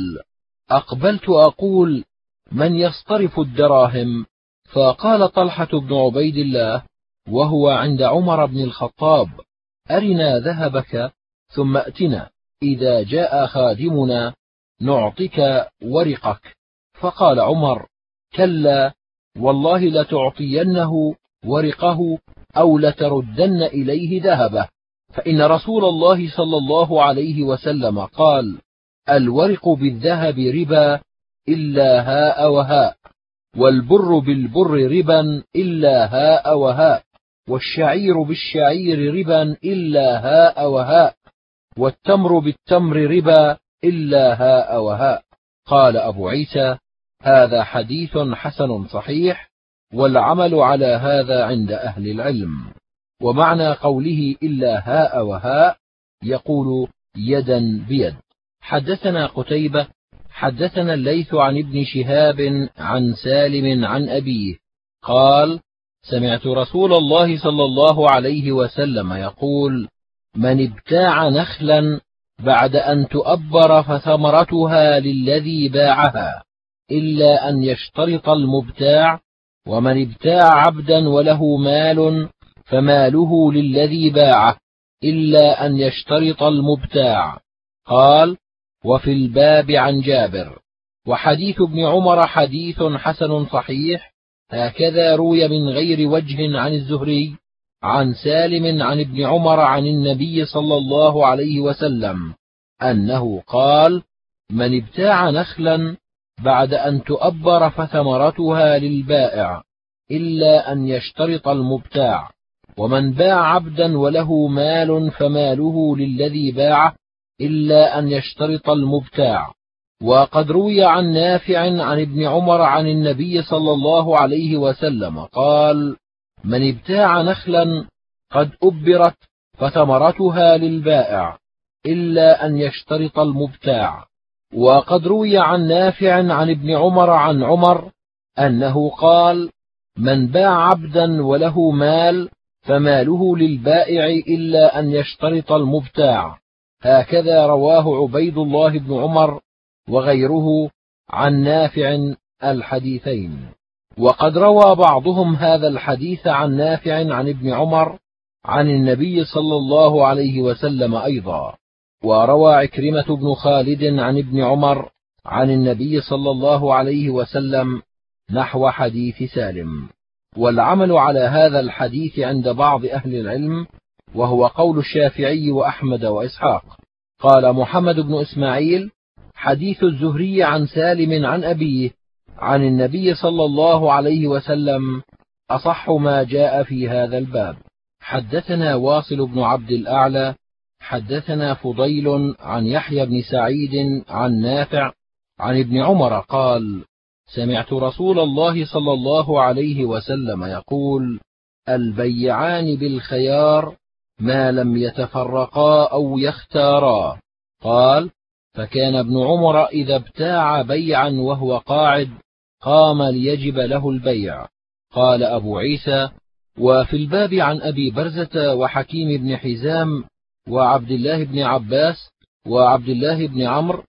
أقبلت أقول: من يصطرف الدراهم؟ فقال طلحة بن عبيد الله وهو عند عمر بن الخطاب: أرنا ذهبك ثم أتنا، إذا جاء خادمنا نعطيك ورقك. فقال عمر: كلا والله لتعطينه ورقه أو لتردن إليه ذهبه، فإن رسول الله صلى الله عليه وسلم قال: الورق بالذهب ربا إلا هاء وهاء، والبر بالبر ربا إلا هاء وهاء، والشعير بالشعير ربا إلا هاء وهاء، والتمر بالتمر ربا إلا هاء وهاء. قال أبو عيسى: هذا حديث حسن صحيح، والعمل على هذا عند أهل العلم. ومعنى قوله إلا هاء وهاء يقول يدا بيد. حدثنا قتيبة حدثنا الليث عن ابن شهاب عن سالم عن أبيه قال: سمعت رسول الله صلى الله عليه وسلم يقول: من ابتاع نخلا بعد أن تؤبر فثمرتها للذي باعها إلا أن يشترط المبتاع، ومن ابتاع عبدا وله مال فماله للذي باعه إلا أن يشترط المبتاع. قال: وفي الباب عن جابر. وحديث ابن عمر حديث حسن صحيح، هكذا روي من غير وجه عن الزهري عن سالم عن ابن عمر عن النبي صلى الله عليه وسلم أنه قال: من ابتاع نخلا بعد أن تؤبر فثمرتها للبائع إلا أن يشترط المبتاع، ومن باع عبدا وله مال فماله للذي باعه إلا أن يشترط المبتاع. وقد روي عن نافع عن ابن عمر عن النبي صلى الله عليه وسلم قال: من ابتاع نخلا قد أبرت فثمرتها للبائع إلا أن يشترط المبتاع. وقد روي عن نافع عن ابن عمر عن عمر أنه قال: من باع عبدا وله مال فماله للبائع إلا أن يشترط المبتاع. هكذا رواه عبيد الله بن عمر وغيره عن نافع الحديثين. وقد روى بعضهم هذا الحديث عن نافع عن ابن عمر عن النبي صلى الله عليه وسلم أيضا. وروى عكرمة بن خالد عن ابن عمر عن النبي صلى الله عليه وسلم نحو حديث سالم. والعمل على هذا الحديث عند بعض أهل العلم، وهو قول الشافعي وأحمد وإسحاق. قال محمد بن إسماعيل: حديث الزهري عن سالم عن أبيه عن النبي صلى الله عليه وسلم أصح ما جاء في هذا الباب. حدثنا واصل بن عبد الأعلى حدثنا فضيل عن يحيى بن سعيد عن نافع عن ابن عمر قال: سمعت رسول الله صلى الله عليه وسلم يقول: البيعان بالخيار ما لم يتفرقا أو يختارا. قال: فكان ابن عمر إذا ابتاع بيعا وهو قاعد قام ليجب له البيع. قال أبو عيسى: وفي الباب عن أبي برزة وحكيم بن حزام وعبد الله بن عباس وعبد الله بن عمرو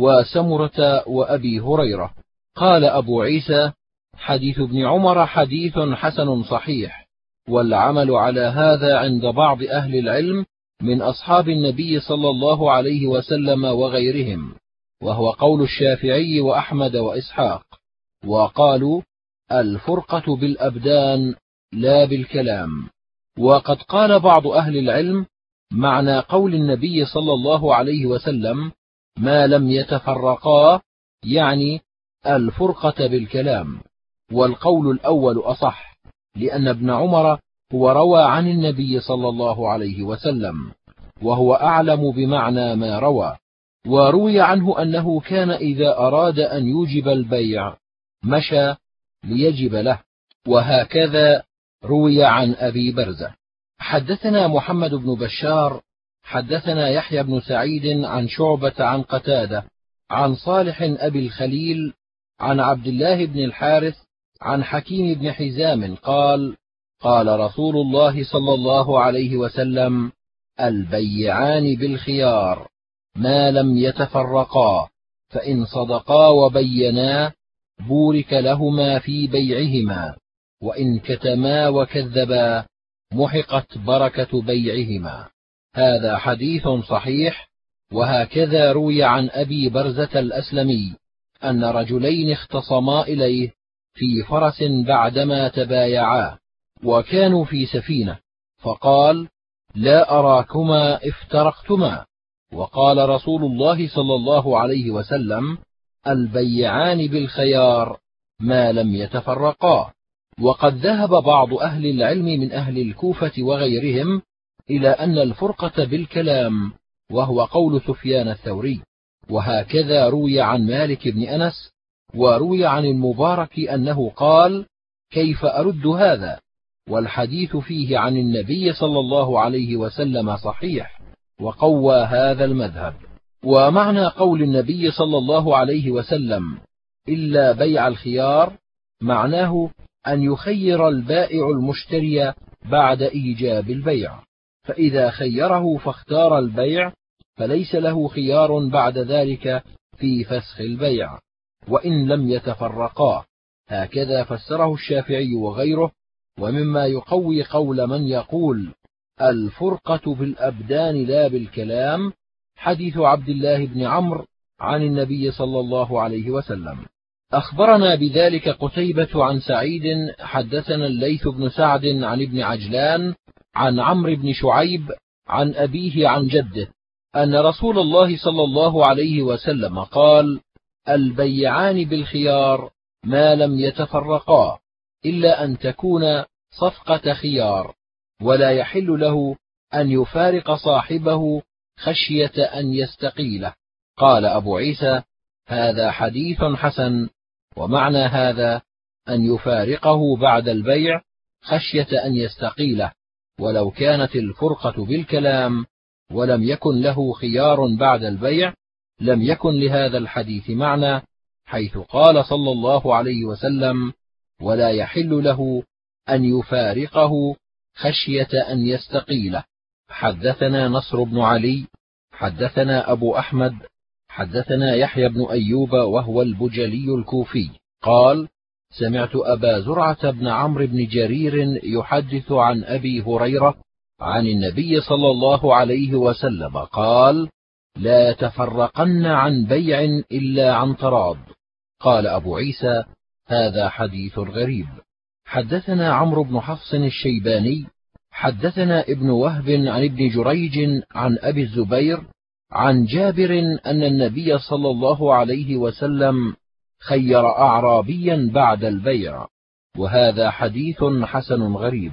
وسمرة وأبي هريرة. قال أبو عيسى: حديث ابن عمر حديث حسن صحيح، والعمل على هذا عند بعض أهل العلم من أصحاب النبي صلى الله عليه وسلم وغيرهم، وهو قول الشافعي وأحمد وإسحاق. وقالوا: الفرقة بالأبدان لا بالكلام. وقد قال بعض أهل العلم: معنى قول النبي صلى الله عليه وسلم ما لم يتفرقا يعني الفرقة بالكلام. والقول الأول أصح، لأن ابن عمر هو روى عن النبي صلى الله عليه وسلم، وهو أعلم بمعنى ما روى. وروي عنه أنه كان إذا أراد أن يوجب البيع مشى ليجب له، وهكذا روي عن أبي برزة. حدثنا محمد بن بشار حدثنا يحيى بن سعيد عن شعبة عن قتادة عن صالح أبي الخليل عن عبد الله بن الحارث عن حكيم بن حزام قال: قال رسول الله صلى الله عليه وسلم: البيعان بالخيار ما لم يتفرقا، فإن صدقا وبينا بورك لهما في بيعهما، وإن كتما وكذبا محقت بركة بيعهما. هذا حديث صحيح. وهكذا روي عن أبي برزة الأسلمي أن رجلين اختصما إليه في فرس بعدما تبايعا، وكانوا في سفينة، فقال: لا أراكما افترقتما. وقال رسول الله صلى الله عليه وسلم: البيعان بالخيار ما لم يتفرقا. وقد ذهب بعض أهل العلم من أهل الكوفة وغيرهم إلى أن الفرقة بالكلام، وهو قول سفيان الثوري. وهكذا روي عن مالك بن أنس، وروي عن المبارك أنه قال: كيف أرد هذا؟ والحديث فيه عن النبي صلى الله عليه وسلم صحيح، وقوى هذا المذهب. ومعنى قول النبي صلى الله عليه وسلم: إلا بيع الخيار، معناه أن يخير البائع المشتري بعد إيجاب البيع، فإذا خيره فاختار البيع فليس له خيار بعد ذلك في فسخ البيع، وإن لم يتفرقا. هكذا فسره الشافعي وغيره. ومما يقوي قول من يقول الفرقة بالأبدان لا بالكلام حديث عبد الله بن عمرو عن النبي صلى الله عليه وسلم. أخبرنا بذلك قتيبة عن سعيد حدثنا الليث بن سعد عن ابن عجلان عن عمرو بن شعيب عن أبيه عن جده أن رسول الله صلى الله عليه وسلم قال: البيعان بالخيار ما لم يتفرقا، إلا أن تكون صفقة خيار، ولا يحل له أن يفارق صاحبه خشية أن يستقيله. قال أبو عيسى: هذا حديث حسن. ومعنى هذا أن يفارقه بعد البيع خشية أن يستقيله، ولو كانت الفرقة بالكلام ولم يكن له خيار بعد البيع لم يكن لهذا الحديث معنى، حيث قال صلى الله عليه وسلم: ولا يحل له أن يفارقه خشية أن يستقيله. حدثنا نصر بن علي حدثنا أبو أحمد حدثنا يحيى بن أيوب وهو البجلي الكوفي قال: سمعت أبا زرعة بن عمرو بن جرير يحدث عن أبي هريرة عن النبي صلى الله عليه وسلم قال: لا يتفرقن عن بيع إلا عن تراض. قال أبو عيسى: هذا حديث غريب. حدثنا عمرو بن حفص الشيباني حدثنا ابن وهب عن ابن جريج عن أبي الزبير عن جابر أن النبي صلى الله عليه وسلم خير أعرابيا بعد البيع، وهذا حديث حسن غريب.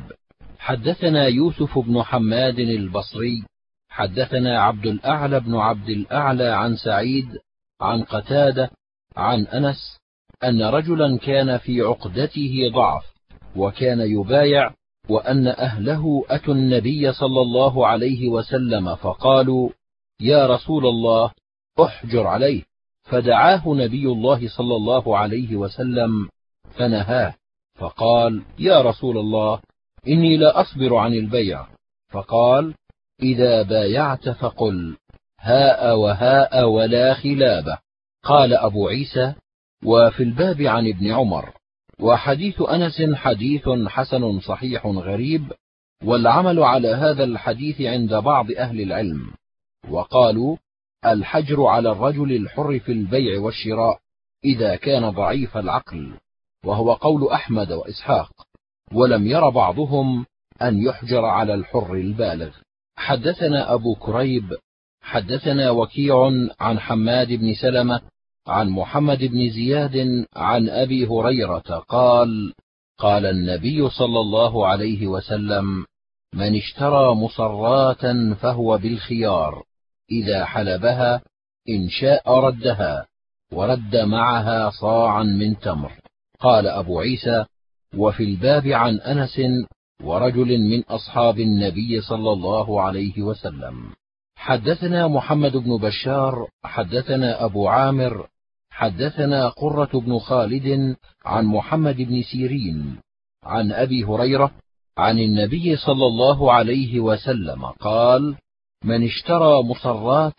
حدثنا يوسف بن حماد البصري حدثنا عبد الأعلى بن عبد الأعلى عن سعيد عن قتادة عن أنس أن رجلا كان في عقدته ضعف وكان يبايع، وأن أهله أتوا النبي صلى الله عليه وسلم فقالوا: يا رسول الله احجر عليه، فدعاه نبي الله صلى الله عليه وسلم فنهاه، فقال: يا رسول الله إني لا أصبر عن البيع. فقال: إذا بايعت فقل هاء وهاء ولا خلابة. قال أبو عيسى: وفي الباب عن ابن عمر. وحديث أنس حديث حسن صحيح غريب، والعمل على هذا الحديث عند بعض أهل العلم، وقالوا: الحجر على الرجل الحر في البيع والشراء إذا كان ضعيف العقل، وهو قول أحمد وإسحاق، ولم ير بعضهم أن يحجر على الحر البالغ. حدثنا أبو كريب حدثنا وكيع عن حماد بن سلمة عن محمد بن زياد عن أبي هريرة قال: قال النبي صلى الله عليه وسلم: من اشترى مصرات فهو بالخيار، إذا حلبها إن شاء ردها، ورد معها صاعا من تمر. قال أبو عيسى: وفي الباب عن أنس ورجل من أصحاب النبي صلى الله عليه وسلم. حدثنا محمد بن بشار حدثنا أبو عامر حدثنا قرة بن خالد عن محمد بن سيرين عن أبي هريرة عن النبي صلى الله عليه وسلم قال: من اشترى مصرات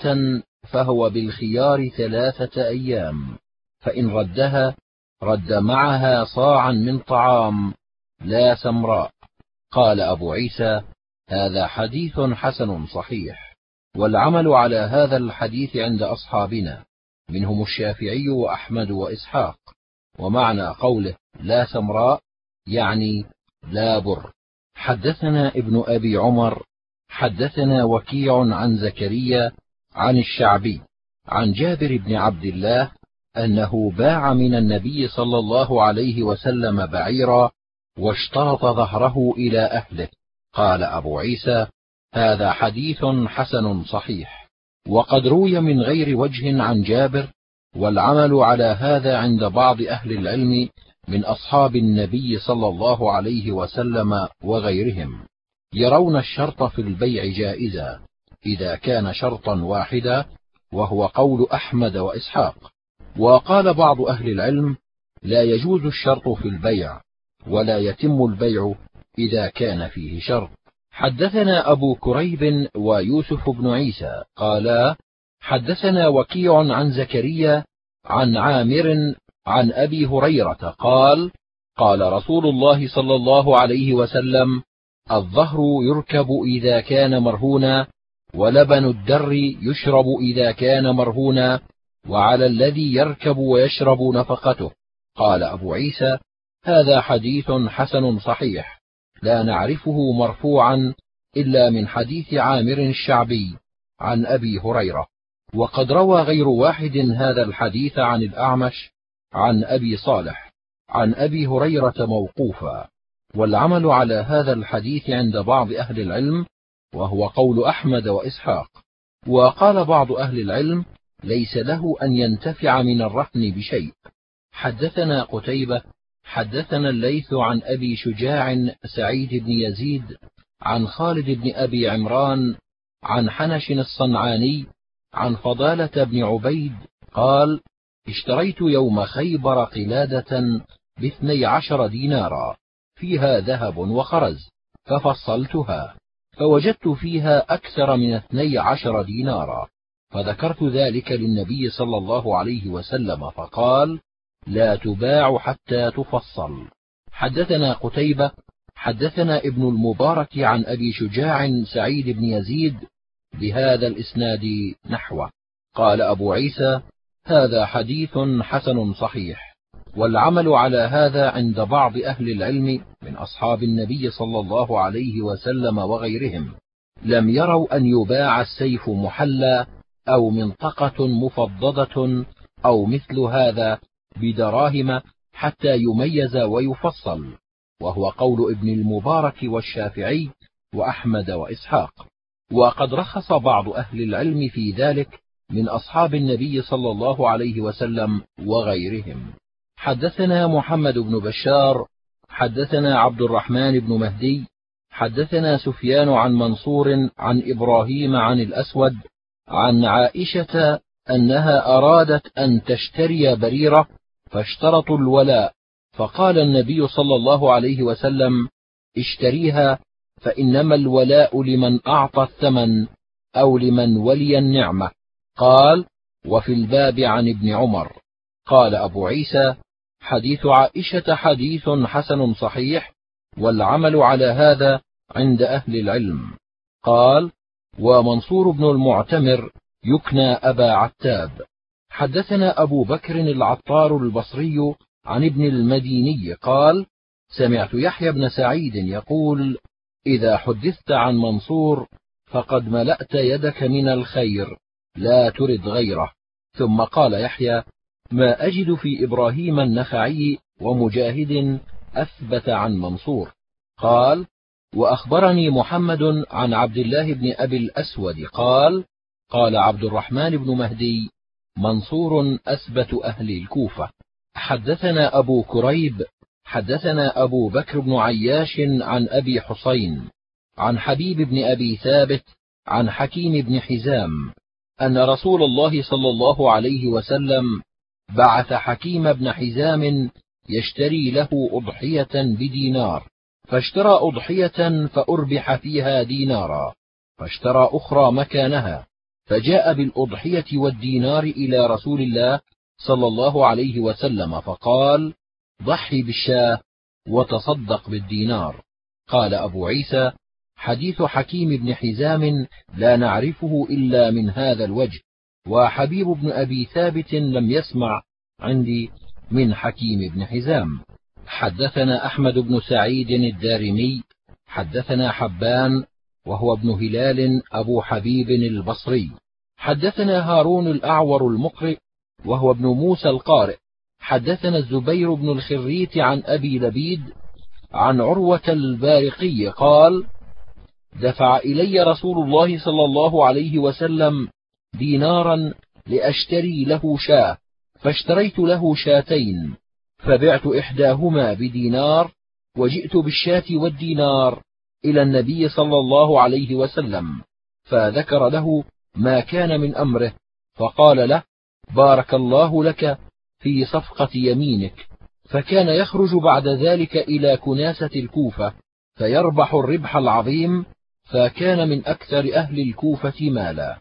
فهو بالخيار ثلاثة أيام، فإن ردها رد معها صاعا من طعام لا سمراء. قال أبو عيسى: هذا حديث حسن صحيح، والعمل على هذا الحديث عند أصحابنا منهم الشافعي وأحمد وإسحاق، ومعنى قوله لا سمراء يعني لا بر. حدثنا ابن أبي عمر حدثنا وكيع عن زكريا عن الشعبي عن جابر بن عبد الله أنه باع من النبي صلى الله عليه وسلم بعيرا واشترط ظهره إلى أهله. قال أبو عيسى: هذا حديث حسن صحيح، وقد روي من غير وجه عن جابر، والعمل على هذا عند بعض أهل العلم من أصحاب النبي صلى الله عليه وسلم وغيرهم، يرون الشرط في البيع جائزا إذا كان شرطا واحدا، وهو قول أحمد وإسحاق. وقال بعض أهل العلم: لا يجوز الشرط في البيع، ولا يتم البيع إذا كان فيه شرط. حدثنا أبو كريب ويوسف بن عيسى قالا: حدثنا وكيع عن زكريا عن عامر عن أبي هريرة قال: قال رسول الله صلى الله عليه وسلم: الظهر يركب إذا كان مرهونا، ولبن الدر يشرب إذا كان مرهونا، وعلى الذي يركب ويشرب نفقته. قال أبو عيسى: هذا حديث حسن صحيح، لا نعرفه مرفوعا إلا من حديث عامر الشعبي عن أبي هريرة. وقد روى غير واحد هذا الحديث عن الأعمش عن أبي صالح عن أبي هريرة موقوفا، والعمل على هذا الحديث عند بعض أهل العلم، وهو قول أحمد وإسحاق. وقال بعض أهل العلم: ليس له أن ينتفع من الرهن بشيء. حدثنا قتيبة حدثنا الليث عن أبي شجاع سعيد بن يزيد عن خالد بن أبي عمران عن حنش الصنعاني عن فضالة بن عبيد قال: اشتريت يوم خيبر قلادة باثني عشر دينارا فيها ذهب وخرز، ففصلتها فوجدت فيها أكثر من اثني عشر دينارا، فذكرت ذلك للنبي صلى الله عليه وسلم فقال: لا تباع حتى تفصل. حدثنا قتيبة حدثنا ابن المبارك عن أبي شجاع سعيد بن يزيد بهذا الإسناد نحوه. قال أبو عيسى: هذا حديث حسن صحيح، والعمل على هذا عند بعض أهل العلم من أصحاب النبي صلى الله عليه وسلم وغيرهم، لم يروا أن يباع السيف محلى أو منطقة مفضدة أو مثل هذا بدراهم حتى يميز ويفصل، وهو قول ابن المبارك والشافعي وأحمد وإسحاق، وقد رخص بعض أهل العلم في ذلك من أصحاب النبي صلى الله عليه وسلم وغيرهم. حدثنا محمد بن بشار حدثنا عبد الرحمن بن مهدي حدثنا سفيان عن منصور عن إبراهيم عن الأسود عن عائشة أنها أرادت أن تشتري بريرة فاشترطوا الولاء، فقال النبي صلى الله عليه وسلم: اشتريها، فإنما الولاء لمن أعطى الثمن أو لمن ولي النعمة. قال: وفي الباب عن ابن عمر. قال أبو عيسى: حديث عائشة حديث حسن صحيح، والعمل على هذا عند أهل العلم. قال: ومنصور بن المعتمر يكنى أبا عتاب. حدثنا أبو بكر العطار البصري عن ابن المديني قال: سمعت يحيى بن سعيد يقول: إذا حدثت عن منصور فقد ملأت يدك من الخير، لا ترد غيره. ثم قال يحيى: ما أجد في إبراهيم النخعي ومجاهد أثبت عن منصور. قال: وأخبرني محمد عن عبد الله بن أبي الأسود قال: قال عبد الرحمن بن مهدي: منصور أثبت أهل الكوفة. حدثنا أبو كريب حدثنا أبو بكر بن عياش عن أبي حسين عن حبيب بن أبي ثابت عن حكيم بن حزام أن رسول الله صلى الله عليه وسلم بعث حكيم بن حزام يشتري له أضحية بدينار، فاشترى أضحية فأربح فيها دينارا، فاشترى أخرى مكانها، فجاء بالأضحية والدينار إلى رسول الله صلى الله عليه وسلم فقال: ضحي بالشاة وتصدق بالدينار. قال أبو عيسى: حديث حكيم بن حزام لا نعرفه إلا من هذا الوجه، وحبيب بن أبي ثابت لم يسمع عندي من حكيم بن حزام. حدثنا أحمد بن سعيد الدارمي حدثنا حبان وهو ابن هلال أبو حبيب البصري حدثنا هارون الأعور المقرئ وهو ابن موسى القارئ حدثنا الزبير بن الخريت عن أبي لبيد عن عروة البارقي قال: دفع إلي رسول الله صلى الله عليه وسلم دينارا لأشتري له شاة، فاشتريت له شاتين، فبعت إحداهما بدينار، وجئت بالشاة والدينار إلى النبي صلى الله عليه وسلم، فذكر له ما كان من أمره، فقال له: بارك الله لك في صفقة يمينك. فكان يخرج بعد ذلك إلى كناسة الكوفة فيربح الربح العظيم، فكان من أكثر أهل الكوفة مالا.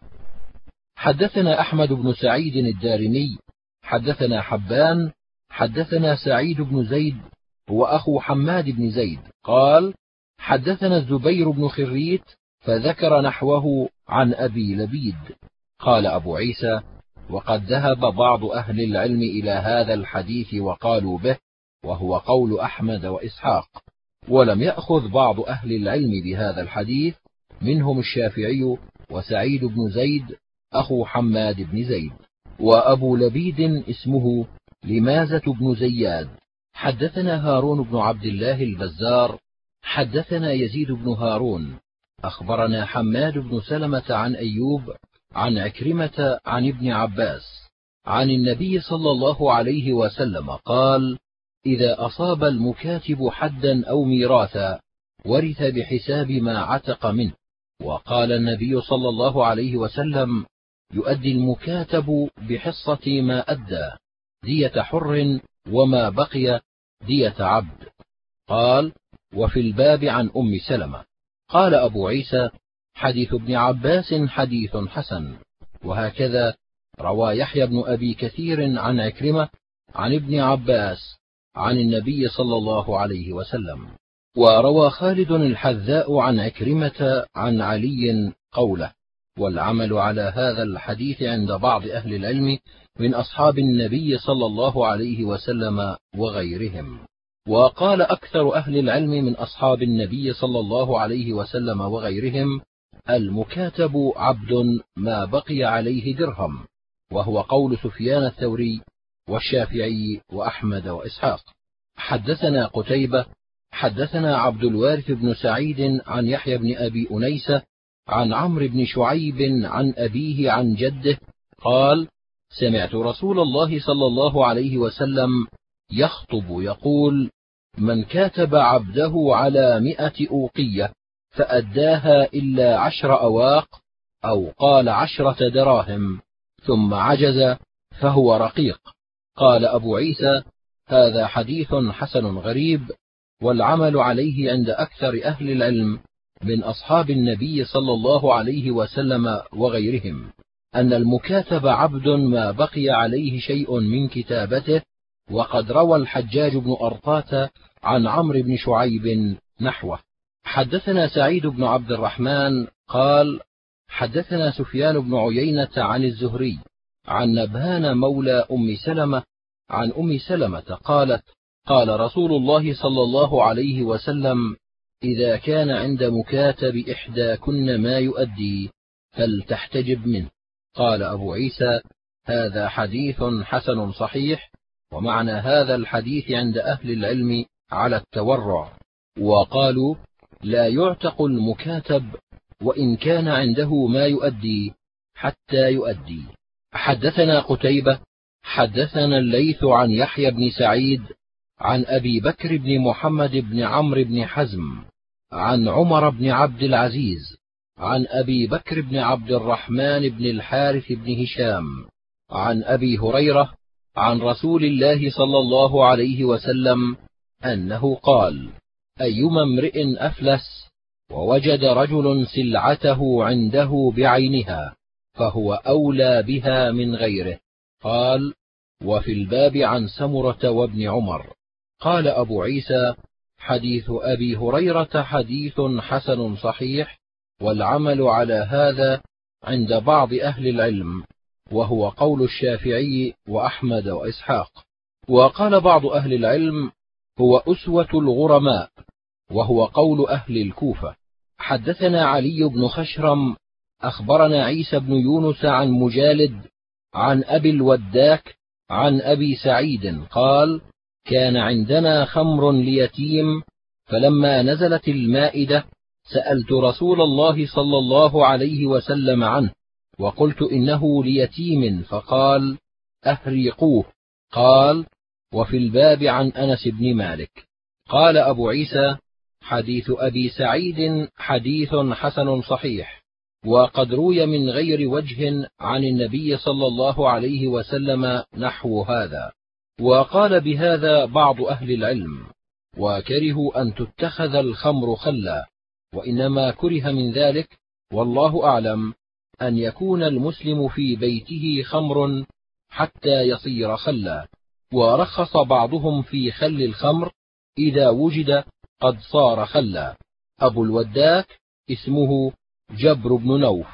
حدثنا أحمد بن سعيد الدارمي حدثنا حبان حدثنا سعيد بن زيد هو أخو حماد بن زيد قال: حدثنا الزبير بن خريت فذكر نحوه عن أبي لبيد. قال أبو عيسى: وقد ذهب بعض أهل العلم إلى هذا الحديث وقالوا به، وهو قول أحمد وإسحاق، ولم يأخذ بعض أهل العلم بهذا الحديث، منهم الشافعي وسعيد بن زيد أخو حماد بن زيد. وأبو لبيد اسمه لمازة بن زياد. حدثنا هارون بن عبد الله البزار حدثنا يزيد بن هارون أخبرنا حماد بن سلمة عن أيوب عن عكرمة عن ابن عباس عن النبي صلى الله عليه وسلم قال: إذا أصاب المكاتب حدا أو ميراثا ورث بحساب ما عتق منه. وقال النبي صلى الله عليه وسلم: يؤدي المكاتب بحصة ما أدى دية حر، وما بقي دية عبد. قال: وفي الباب عن أم سلمة. قال أبو عيسى: حديث ابن عباس حديث حسن. وهكذا روى يحيى بن أبي كثير عن عكرمة عن ابن عباس عن النبي صلى الله عليه وسلم. وروى خالد الحذاء عن عكرمة عن علي قوله: والعمل على هذا الحديث عند بعض أهل العلم من أصحاب النبي صلى الله عليه وسلم وغيرهم. وقال أكثر أهل العلم من أصحاب النبي صلى الله عليه وسلم وغيرهم: المكاتب عبد ما بقي عليه درهم، وهو قول سفيان الثوري والشافعي وأحمد وإسحاق. حدثنا قتيبة حدثنا عبد الوارث بن سعيد عن يحيى بن أبي أنيسة عن عمرو بن شعيب عن أبيه عن جده قال: سمعت رسول الله صلى الله عليه وسلم يخطب يقول: من كاتب عبده على مئة أوقية فأداها إلا عشر أواق، أو قال عشرة دراهم، ثم عجز فهو رقيق. قال أبو عيسى: هذا حديث حسن غريب، والعمل عليه عند أكثر أهل العلم من أصحاب النبي صلى الله عليه وسلم وغيرهم أن المكاتب عبد ما بقي عليه شيء من كتابته. وقد روى الحجاج بن أرطاة عن عمرو بن شعيب نحوه. حدثنا سعيد بن عبد الرحمن قال: حدثنا سفيان بن عيينة عن الزهري عن نبهان مولى أم سلمة عن أم سلمة قالت: قال رسول الله صلى الله عليه وسلم: إذا كان عند مكاتب إحداكن ما يؤدي فلتحتجب منه. قال أبو عيسى: هذا حديث حسن صحيح. ومعنى هذا الحديث عند أهل العلم على التورع، وقالوا: لا يعتق المكاتب وإن كان عنده ما يؤدي حتى يؤدي. حدثنا قتيبة حدثنا الليث عن يحيى بن سعيد عن أبي بكر بن محمد بن عمرو بن حزم عن عمر بن عبد العزيز عن أبي بكر بن عبد الرحمن بن الحارث بن هشام عن أبي هريرة عن رسول الله صلى الله عليه وسلم أنه قال: أيما امرئ أفلس ووجد رجل سلعته عنده بعينها فهو أولى بها من غيره. قال: وفي الباب عن سمرة وابن عمر. قال أبو عيسى: حديث أبي هريرة حديث حسن صحيح، والعمل على هذا عند بعض أهل العلم، وهو قول الشافعي وأحمد وإسحاق. وقال بعض أهل العلم: هو أسوة الغرماء، وهو قول أهل الكوفة. حدثنا علي بن خشرم أخبرنا عيسى بن يونس عن مجالد عن أبي الوداك عن أبي سعيد قال: كان عندنا خمر ليتيم، فلما نزلت المائدة سألت رسول الله صلى الله عليه وسلم عنه، وقلت إنه ليتيم، فقال: أهريقوه. قال: وفي الباب عن أنس بن مالك. قال أبو عيسى: حديث أبي سعيد حديث حسن صحيح، وقد روي من غير وجه عن النبي صلى الله عليه وسلم نحو هذا. وقال بهذا بعض أهل العلم، وكرهوا أن تتخذ الخمر خلا، وإنما كره من ذلك والله أعلم أن يكون المسلم في بيته خمر حتى يصير خلا. ورخص بعضهم في خل الخمر إذا وجد قد صار خلا. أبو الوداك اسمه جبر بن نوف.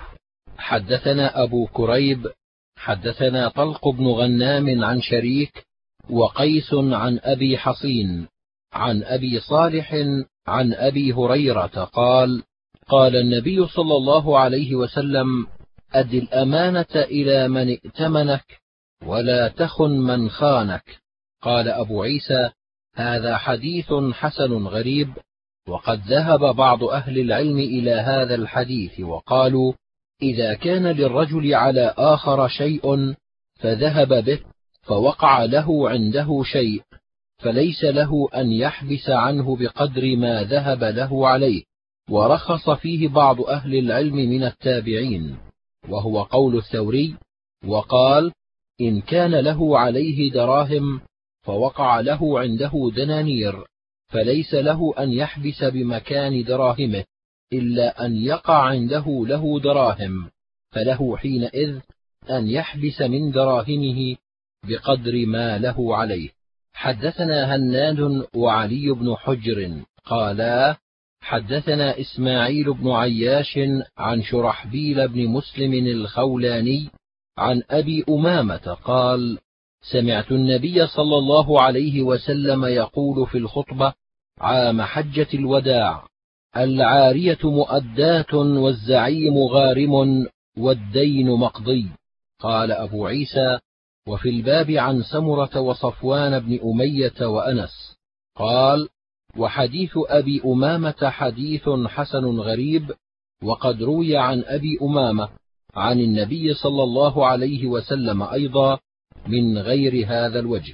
حدثنا أبو كريب حدثنا طلق بن غنام عن شريك وقيس عن أبي حصين عن أبي صالح عن أبي هريرة قال: قال النبي صلى الله عليه وسلم: أد الأمانة إلى من ائتمنك ولا تخن من خانك. قال أبو عيسى: هذا حديث حسن غريب. وقد ذهب بعض أهل العلم إلى هذا الحديث وقالوا: إذا كان للرجل على آخر شيء فذهب به فوقع له عنده شيء، فليس له أن يحبس عنه بقدر ما ذهب له عليه. ورخص فيه بعض أهل العلم من التابعين، وهو قول الثوري، وقال: إن كان له عليه دراهم فوقع له عنده دنانير، فليس له أن يحبس بمكان دراهمه، إلا أن يقع عنده له دراهم، فله حينئذ أن يحبس من دراهمه بقدر ما له عليه. حدثنا هناد وعلي بن حجر قالا: حدثنا إسماعيل بن عياش عن شرحبيل بن مسلم الخولاني عن أبي أمامة قال: سمعت النبي صلى الله عليه وسلم يقول في الخطبة عام حجة الوداع: العارية مؤداة والزعيم غارم والدين مقضي. قال أبو عيسى: وفي الباب عن سمرة وصفوان بن أمية وأنس. قال: وحديث أبي أمامة حديث حسن غريب، وقد روي عن أبي أمامة عن النبي صلى الله عليه وسلم أيضا من غير هذا الوجه.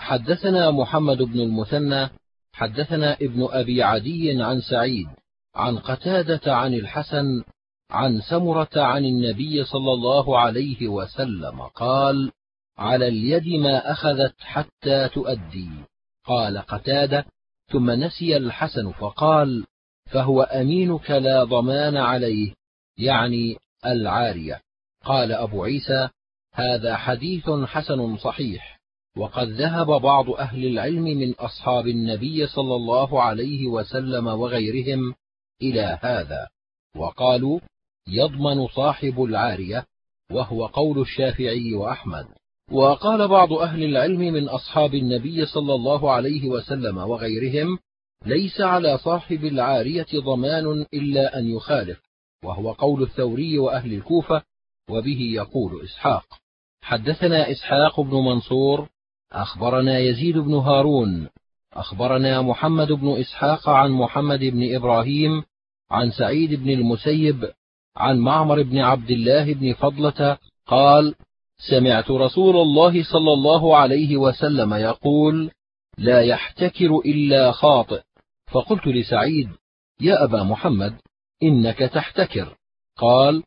حدثنا محمد بن المثنى حدثنا ابن أبي عدي عن سعيد عن قتادة عن الحسن عن سمرة عن النبي صلى الله عليه وسلم قال: على اليد ما أخذت حتى تؤدي. قال قتادة: ثم نسي الحسن فقال: فهو أمينك لا ضمان عليه، يعني العارية. قال أبو عيسى: هذا حديث حسن صحيح. وقد ذهب بعض أهل العلم من أصحاب النبي صلى الله عليه وسلم وغيرهم إلى هذا، وقالوا: يضمن صاحب العارية، وهو قول الشافعي وأحمد. وقال بعض أهل العلم من أصحاب النبي صلى الله عليه وسلم وغيرهم: ليس على صاحب العارية ضمان إلا أن يخالف، وهو قول الثوري وأهل الكوفة، وبه يقول إسحاق. حدثنا إسحاق بن منصور أخبرنا يزيد بن هارون أخبرنا محمد بن إسحاق عن محمد بن إبراهيم عن سعيد بن المسيب عن معمر بن عبد الله بن فضلة قال: سمعت رسول الله صلى الله عليه وسلم يقول: لا يحتكر إلا خاطئ. فقلت لسعيد: يا أبا محمد، إنك تحتكر. قال: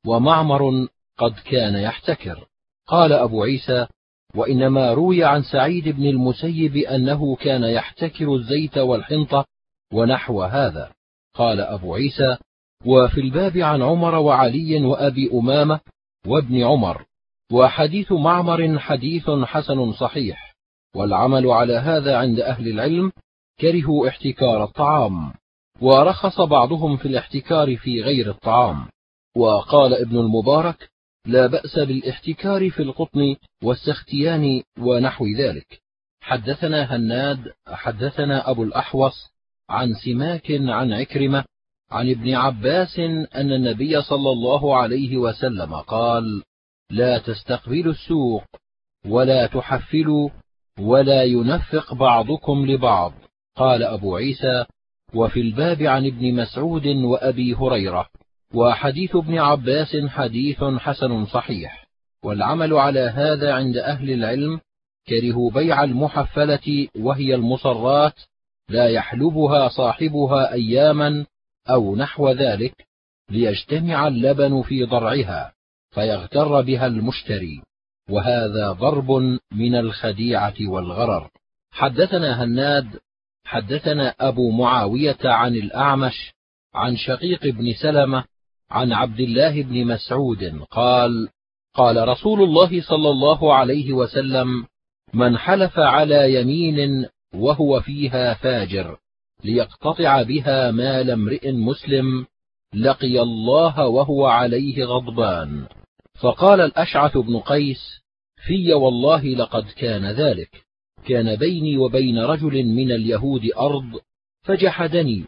ومعمر قد كان يحتكر. قال أبو عيسى: وإنما روي عن سعيد بن المسيب أنه كان يحتكر الزيت والحنطة ونحو هذا. قال أبو عيسى: وفي الباب عن عمر وعلي وأبي أمامة وابن عمر. وحديث معمر حديث حسن صحيح، والعمل على هذا عند أهل العلم كرهوا احتكار الطعام، ورخص بعضهم في الاحتكار في غير الطعام. وقال ابن المبارك: لا بأس بالاحتكار في القطن والسختيان ونحو ذلك. حدثنا هناد حدثنا أبو الأحوص عن سماك عن عكرمة عن ابن عباس أن النبي صلى الله عليه وسلم قال: لا تستقبلوا السوق ولا تحفلوا ولا ينفق بعضكم لبعض. قال أبو عيسى: وفي الباب عن ابن مسعود وأبي هريرة. وحديث ابن عباس حديث حسن صحيح، والعمل على هذا عند أهل العلم كرهوا بيع المحفلة، وهي المصرات لا يحلبها صاحبها أياما أو نحو ذلك، ليجتمع اللبن في ضرعها فيغتر بها المشتري، وهذا ضرب من الخديعة والغرر. حدثنا هناد حدثنا أبو معاوية عن الأعمش عن شقيق بن سلمة عن عبد الله بن مسعود قال: قال رسول الله صلى الله عليه وسلم: من حلف على يمين وهو فيها فاجر ليقتطع بها مال امرئ مسلم لقي الله وهو عليه غضبان. فقال الأشعث بن قيس: في والله لقد كان ذلك، كان بيني وبين رجل من اليهود أرض فجحدني،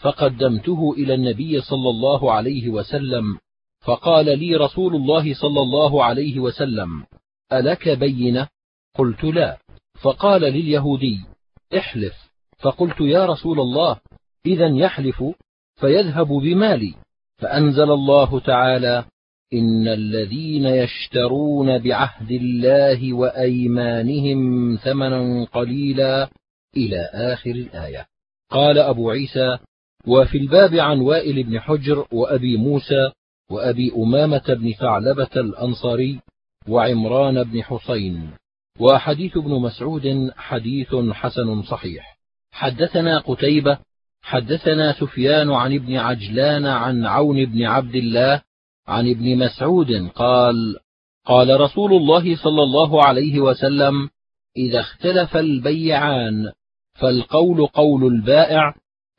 فقدمته إلى النبي صلى الله عليه وسلم، فقال لي رسول الله صلى الله عليه وسلم: ألك بينة؟ قلت لا. فقال لليهودي: احلف. فقلت: يا رسول الله، إذن يحلف فيذهب بمالي. فأنزل الله تعالى: إن الذين يشترون بعهد الله وأيمانهم ثمنا قليلا إلى آخر الآية. قال أبو عيسى: وفي الباب عن وائل بن حجر وأبي موسى وأبي أمامة بن ثعلبة الأنصاري وعمران بن حسين. وحديث ابن مسعود حديث حسن صحيح. حدثنا قتيبة حدثنا سفيان عن ابن عجلان عن عون بن عبد الله عن ابن مسعود قال: قال رسول الله صلى الله عليه وسلم: إذا اختلف البيعان فالقول قول البائع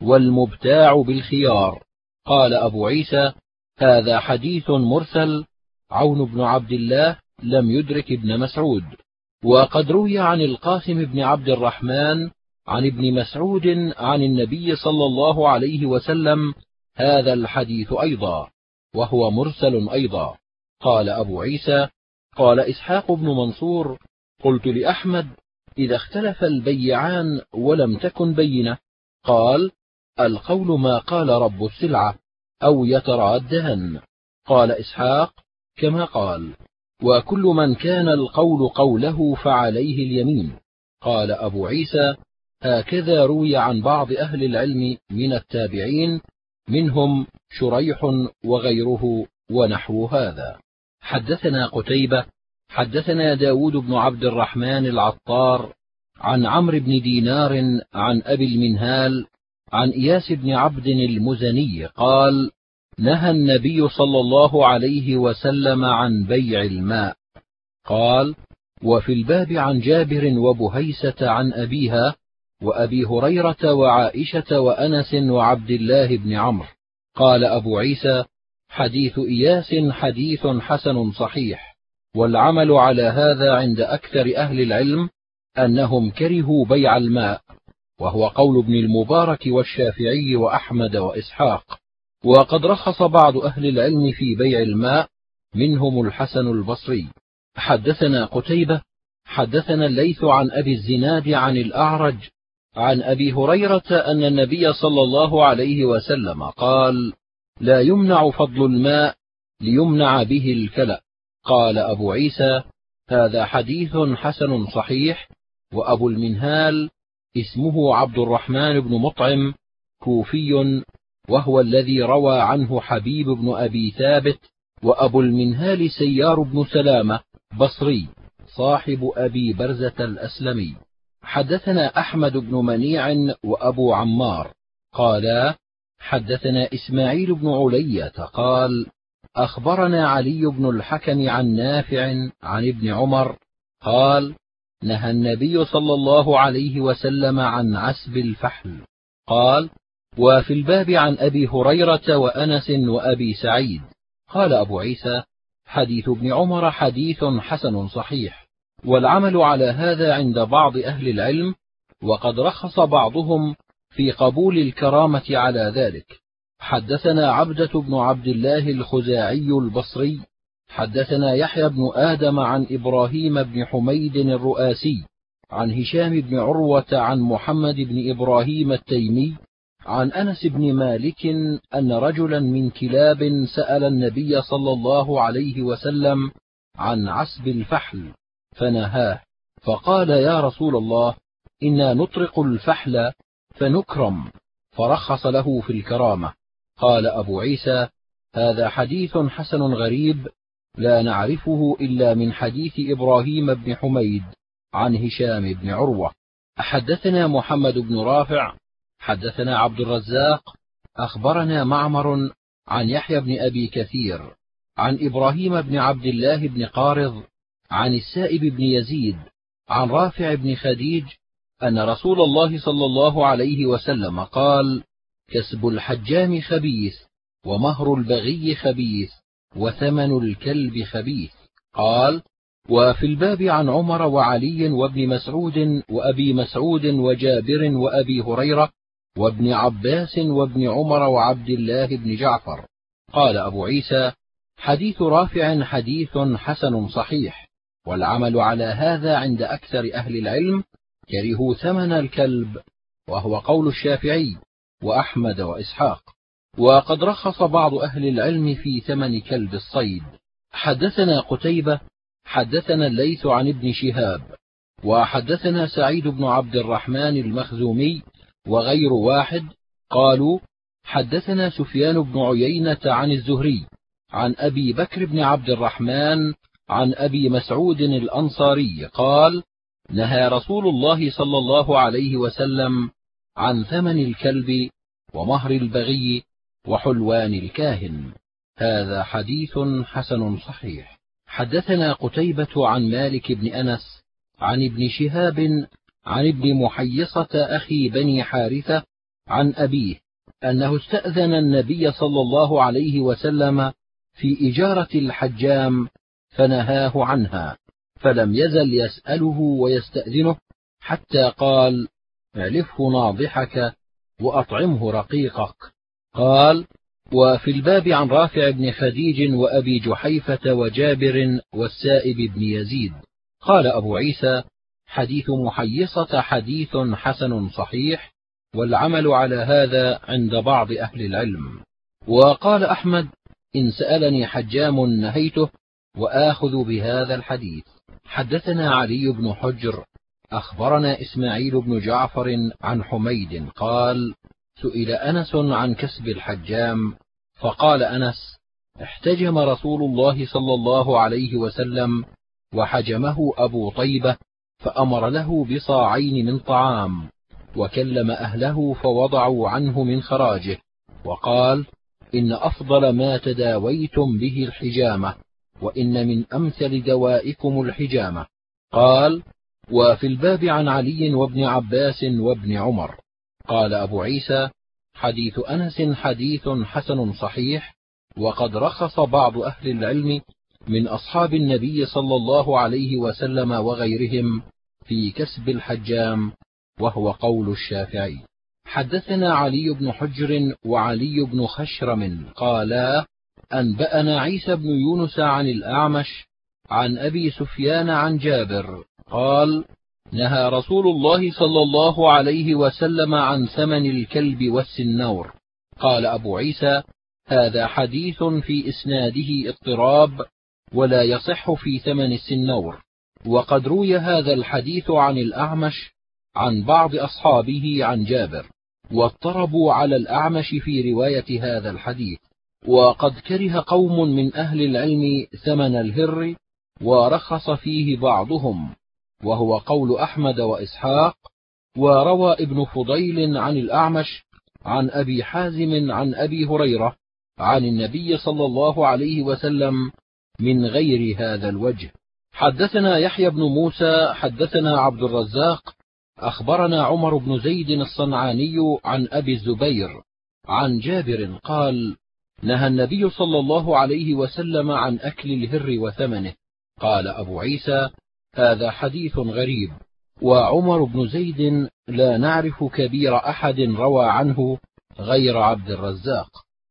والمبتاع بالخيار. قال أبو عيسى: هذا حديث مرسل، عون بن عبد الله لم يدرك ابن مسعود. وقد روي عن القاسم بن عبد الرحمن عن ابن مسعود عن النبي صلى الله عليه وسلم هذا الحديث أيضا، وهو مرسل أيضا. قال أبو عيسى: قال إسحاق بن منصور: قلت لأحمد: إذا اختلف البيعان ولم تكن بينة، قال: القول ما قال رب السلعة أو يترادان. قال إسحاق: كما قال: وكل من كان القول قوله فعليه اليمين. قال أبو عيسى: هكذا روي عن بعض أهل العلم من التابعين، منهم شريح وغيره ونحو هذا. حدثنا قتيبة حدثنا داود بن عبد الرحمن العطار عن عمرو بن دينار عن أبي المنهال عن إياس بن عبد المزني قال: نهى النبي صلى الله عليه وسلم عن بيع الماء. قال: وفي الباب عن جابر وبهيسة عن أبيها وأبي هريرة وعائشة وأنس وعبد الله بن عمرو. قال أبو عيسى: حديث إياس حديث حسن صحيح، والعمل على هذا عند أكثر أهل العلم أنهم كرهوا بيع الماء، وهو قول ابن المبارك والشافعي وأحمد وإسحاق. وقد رخص بعض أهل العلم في بيع الماء، منهم الحسن البصري. حدثنا قتيبة حدثنا الليث عن أبي الزناد عن الأعرج عن أبي هريرة أن النبي صلى الله عليه وسلم قال: لا يمنع فضل الماء ليمنع به الكلأ. قال أبو عيسى: هذا حديث حسن صحيح. وأبو المنهال اسمه عبد الرحمن بن مطعم، كوفي، وهو الذي روى عنه حبيب بن أبي ثابت. وأبو المنهال سيار بن سلامة، بصري، صاحب أبي برزة الأسلمي. حدثنا أحمد بن منيع وأبو عمار قالا: حدثنا إسماعيل بن علية قال: أخبرنا علي بن الحكم عن نافع عن ابن عمر قال: نهى النبي صلى الله عليه وسلم عن عسب الفحل. قال: وفي الباب عن أبي هريرة وأنس وأبي سعيد. قال أبو عيسى: حديث ابن عمر حديث حسن صحيح، والعمل على هذا عند بعض أهل العلم، وقد رخص بعضهم في قبول الكرامة على ذلك. حدثنا عبدة بن عبد الله الخزاعي البصري حدثنا يحيى بن آدم عن إبراهيم بن حميد الرؤاسي عن هشام بن عروة عن محمد بن إبراهيم التيمي عن أنس بن مالك أن رجلا من كلاب سأل النبي صلى الله عليه وسلم عن عسب الفحل فنهاه، فقال: يا رسول الله، إنا نطرق الفحل فنكرم، فرخص له في الكرامة. قال أبو عيسى: هذا حديث حسن غريب، لا نعرفه إلا من حديث إبراهيم بن حميد عن هشام بن عروة. حدثنا محمد بن رافع حدثنا عبد الرزاق أخبرنا معمر عن يحيى بن أبي كثير عن إبراهيم بن عبد الله بن قارض عن السائب بن يزيد عن رافع بن خديج أن رسول الله صلى الله عليه وسلم قال: كسب الحجام خبيث، ومهر البغي خبيث، وثمن الكلب خبيث. قال: وفي الباب عن عمر وعلي وابن مسعود وأبي مسعود وجابر وأبي هريرة وابن عباس وابن عمر وعبد الله بن جعفر. قال أبو عيسى: حديث رافع حديث حسن صحيح، والعمل على هذا عند أكثر أهل العلم، كرهوا ثمن الكلب، وهو قول الشافعي وأحمد وإسحاق. وقد رخص بعض أهل العلم في ثمن كلب الصيد. حدثنا قتيبة حدثنا الليث عن ابن شهاب وحدثنا سعيد بن عبد الرحمن المخزومي وغير واحد قالوا حدثنا سفيان بن عيينة عن الزهري عن أبي بكر بن عبد الرحمن عن أبي مسعود الأنصاري قال نهى رسول الله صلى الله عليه وسلم عن ثمن الكلب ومهر البغي وحلوان الكاهن. هذا حديث حسن صحيح. حدثنا قتيبة عن مالك بن أنس عن ابن شهاب عن ابن محيصة أخي بني حارثة عن أبيه أنه استأذن النبي صلى الله عليه وسلم في إجارة الحجام فنهاه عنها، فلم يزل يسأله ويستأذنه حتى قال اعلفه ناضحك وأطعمه رقيقك. قال وفي الباب عن رافع بن خديج وأبي جحيفة وجابر والسائب بن يزيد. قال أبو عيسى حديث محيصة حديث حسن صحيح، والعمل على هذا عند بعض أهل العلم. وقال أحمد إن سألني حجام نهيته، وآخذ بهذا الحديث. حدثنا علي بن حجر أخبرنا إسماعيل بن جعفر عن حميد قال سئل أنس عن كسب الحجام فقال أنس احتجم رسول الله صلى الله عليه وسلم وحجمه أبو طيبة فأمر له بصاعين من طعام، وكلم أهله فوضعوا عنه من خراجه، وقال إن أفضل ما تداويتم به الحجامة، وإن من أمثل دوائكم الحجامة. قال وفي الباب عن علي وابن عباس وابن عمر. قال أبو عيسى حديث أنس حديث حسن صحيح، وقد رخص بعض أهل العلم من أصحاب النبي صلى الله عليه وسلم وغيرهم في كسب الحجام، وهو قول الشافعي. حدثنا علي بن حجر وعلي بن خشرم قالا أنبأنا عيسى بن يونس عن الأعمش عن أبي سفيان عن جابر قال نهى رسول الله صلى الله عليه وسلم عن ثمن الكلب والسنور. قال أبو عيسى هذا حديث في إسناده اضطراب، ولا يصح في ثمن السنور، وقد روي هذا الحديث عن الأعمش عن بعض أصحابه عن جابر، واضطربوا على الأعمش في رواية هذا الحديث. وقد كره قوم من أهل العلم ثمن الهر، ورخص فيه بعضهم، وهو قول أحمد وإسحاق. وروى ابن فضيل عن الأعمش عن أبي حازم عن أبي هريرة عن النبي صلى الله عليه وسلم من غير هذا الوجه. حدثنا يحيى بن موسى حدثنا عبد الرزاق أخبرنا عمر بن زيد الصنعاني عن أبي الزبير عن جابر قال نهى النبي صلى الله عليه وسلم عن أكل الهر وثمنه. قال أبو عيسى هذا حديث غريب، وعمر بن زيد لا نعرف كبير أحد روى عنه غير عبد الرزاق.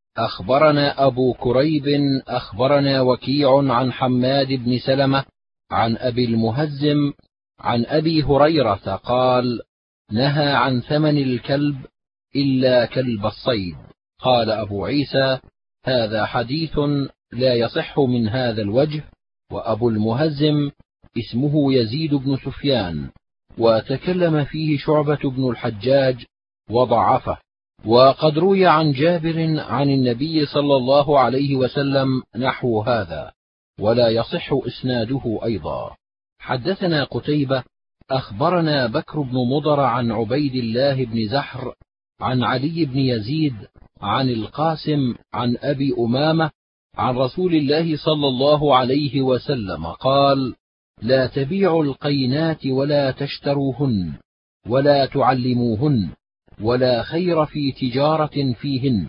أخبرنا أبو كريب أخبرنا وكيع عن حماد بن سلمة عن أبي المهزم عن أبي هريرة قال نهى عن ثمن الكلب إلا كلب الصيد. قال أبو عيسى هذا حديث لا يصح من هذا الوجه، وأبو المهزم اسمه يزيد بن سفيان، وتكلم فيه شعبة بن الحجاج وضعفه. وقد روي عن جابر عن النبي صلى الله عليه وسلم نحو هذا، ولا يصح إسناده أيضا. حدثنا قتيبة أخبرنا بكر بن مضر عن عبيد الله بن زحر عن علي بن يزيد عن القاسم عن أبي أمامة عن رسول الله صلى الله عليه وسلم قال لا تبيعوا القينات ولا تشتروهن ولا تعلموهن، ولا خير في تجارة فيهن،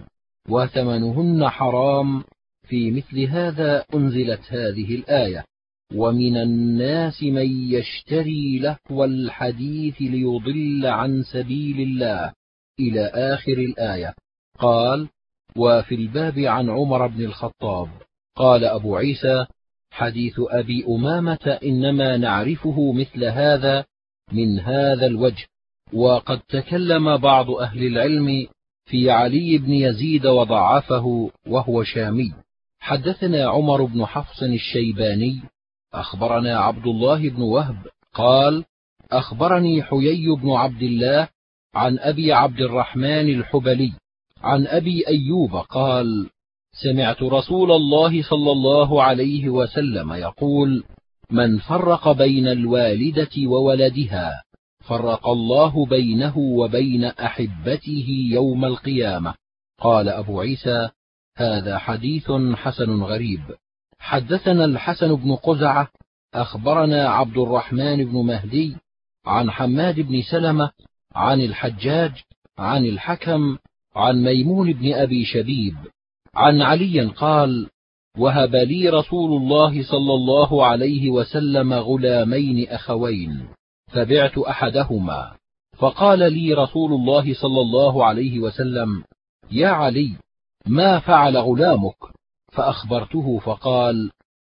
وثمنهن حرام. في مثل هذا أنزلت هذه الآية ومن الناس من يشتري لهو الحديث ليضل عن سبيل الله إلى آخر الآية. قال وفي الباب عن عمر بن الخطاب. قال أبو عيسى حديث أبي أمامة إنما نعرفه مثل هذا من هذا الوجه، وقد تكلم بعض أهل العلم في علي بن يزيد وضعفه وهو شامي. حدثنا عمر بن حفص الشيباني أخبرنا عبد الله بن وهب قال أخبرني حيي بن عبد الله عن أبي عبد الرحمن الحبلي عن أبي أيوب قال: سمعت رسول الله صلى الله عليه وسلم يقول: من فرق بين الوالدة وولدها فرق الله بينه وبين أحبته يوم القيامة. قال أبو عيسى: هذا حديث حسن غريب. حدثنا الحسن بن قزعة أخبرنا عبد الرحمن بن مهدي عن حماد بن سلمة عن الحجاج عن الحكم عن ميمون بن أبي شبيب عن علي قال: وهب لي رسول الله صلى الله عليه وسلم غلامين أخوين، فبعت أحدهما، فقال لي رسول الله صلى الله عليه وسلم: يا علي، ما فعل غلامك؟ فأخبرته فقال: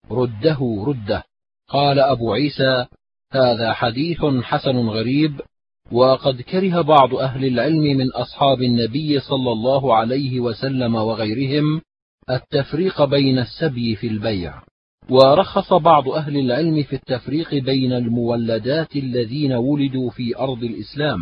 رده رده. قال أبو عيسى: هذا حديث حسن غريب. وقد كره بعض أهل العلم من أصحاب النبي صلى الله عليه وسلم وغيرهم التفريق بين السبي في البيع، ورخص بعض أهل العلم في التفريق بين المولدات الذين ولدوا في أرض الإسلام،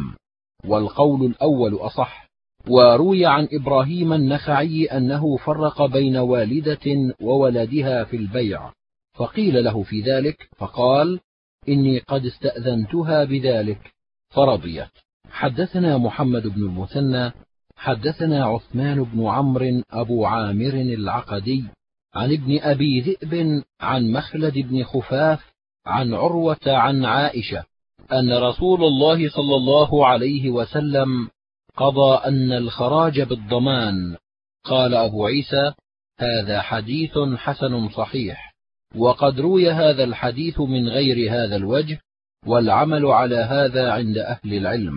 والقول الأول أصح. وروي عن إبراهيم النخعي أنه فرق بين والدة وولدها في البيع، فقيل له في ذلك فقال: إني قد استأذنتها بذلك فرضيت. حدثنا محمد بن المثنى حدثنا عثمان بن عمرو أبو عامر العقدي عن ابن أبي ذئب عن مخلد بن خفاف عن عروة عن عائشة أن رسول الله صلى الله عليه وسلم قضى أن الخراج بالضمان. قال أبو عيسى: هذا حديث حسن صحيح. وقد روي هذا الحديث من غير هذا الوجه، والعمل على هذا عند أهل العلم.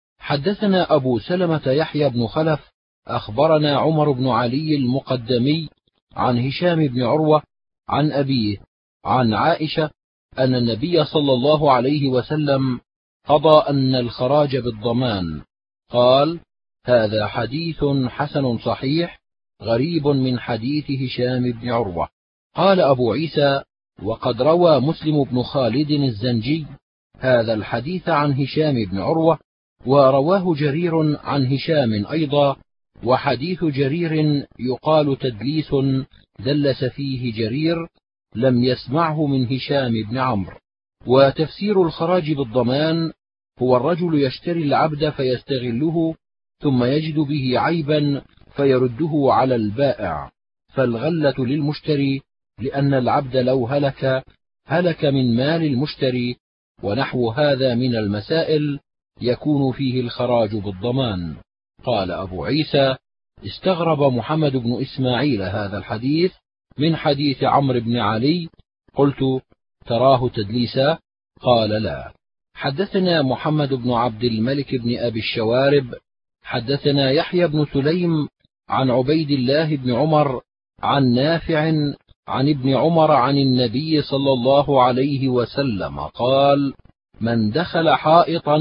حدثنا أبو سلمة يحيى بن خلف أخبرنا عمر بن علي المقدمي عن هشام بن عروة عن أبيه عن عائشة أن النبي صلى الله عليه وسلم قضى أن الخراج بالضمان. قال: هذا حديث حسن صحيح غريب من حديث هشام بن عروة. قال أبو عيسى: وقد روى مسلم بن خالد الزنجي هذا الحديث عن هشام بن عروة، ورواه جرير عن هشام أيضا، وحديث جرير يقال تدليس دلس فيه جرير، لم يسمعه من هشام بن عمرو. وتفسير الخراج بالضمان هو الرجل يشتري العبد فيستغله ثم يجد به عيبا فيرده على البائع، فالغلة للمشتري، لأن العبد لو هلك هلك من مال المشتري، ونحو هذا من المسائل يكون فيه الخراج بالضمان. قال أبو عيسى: استغرب محمد بن إسماعيل هذا الحديث من حديث عمرو بن علي. قلت: تراه تدليسا؟ قال: لا. حدثنا محمد بن عبد الملك بن أبي الشوارب حدثنا يحيى بن سليم عن عبيد الله بن عمر عن نافع عن ابن عمر عن النبي صلى الله عليه وسلم قال: من دخل حائطا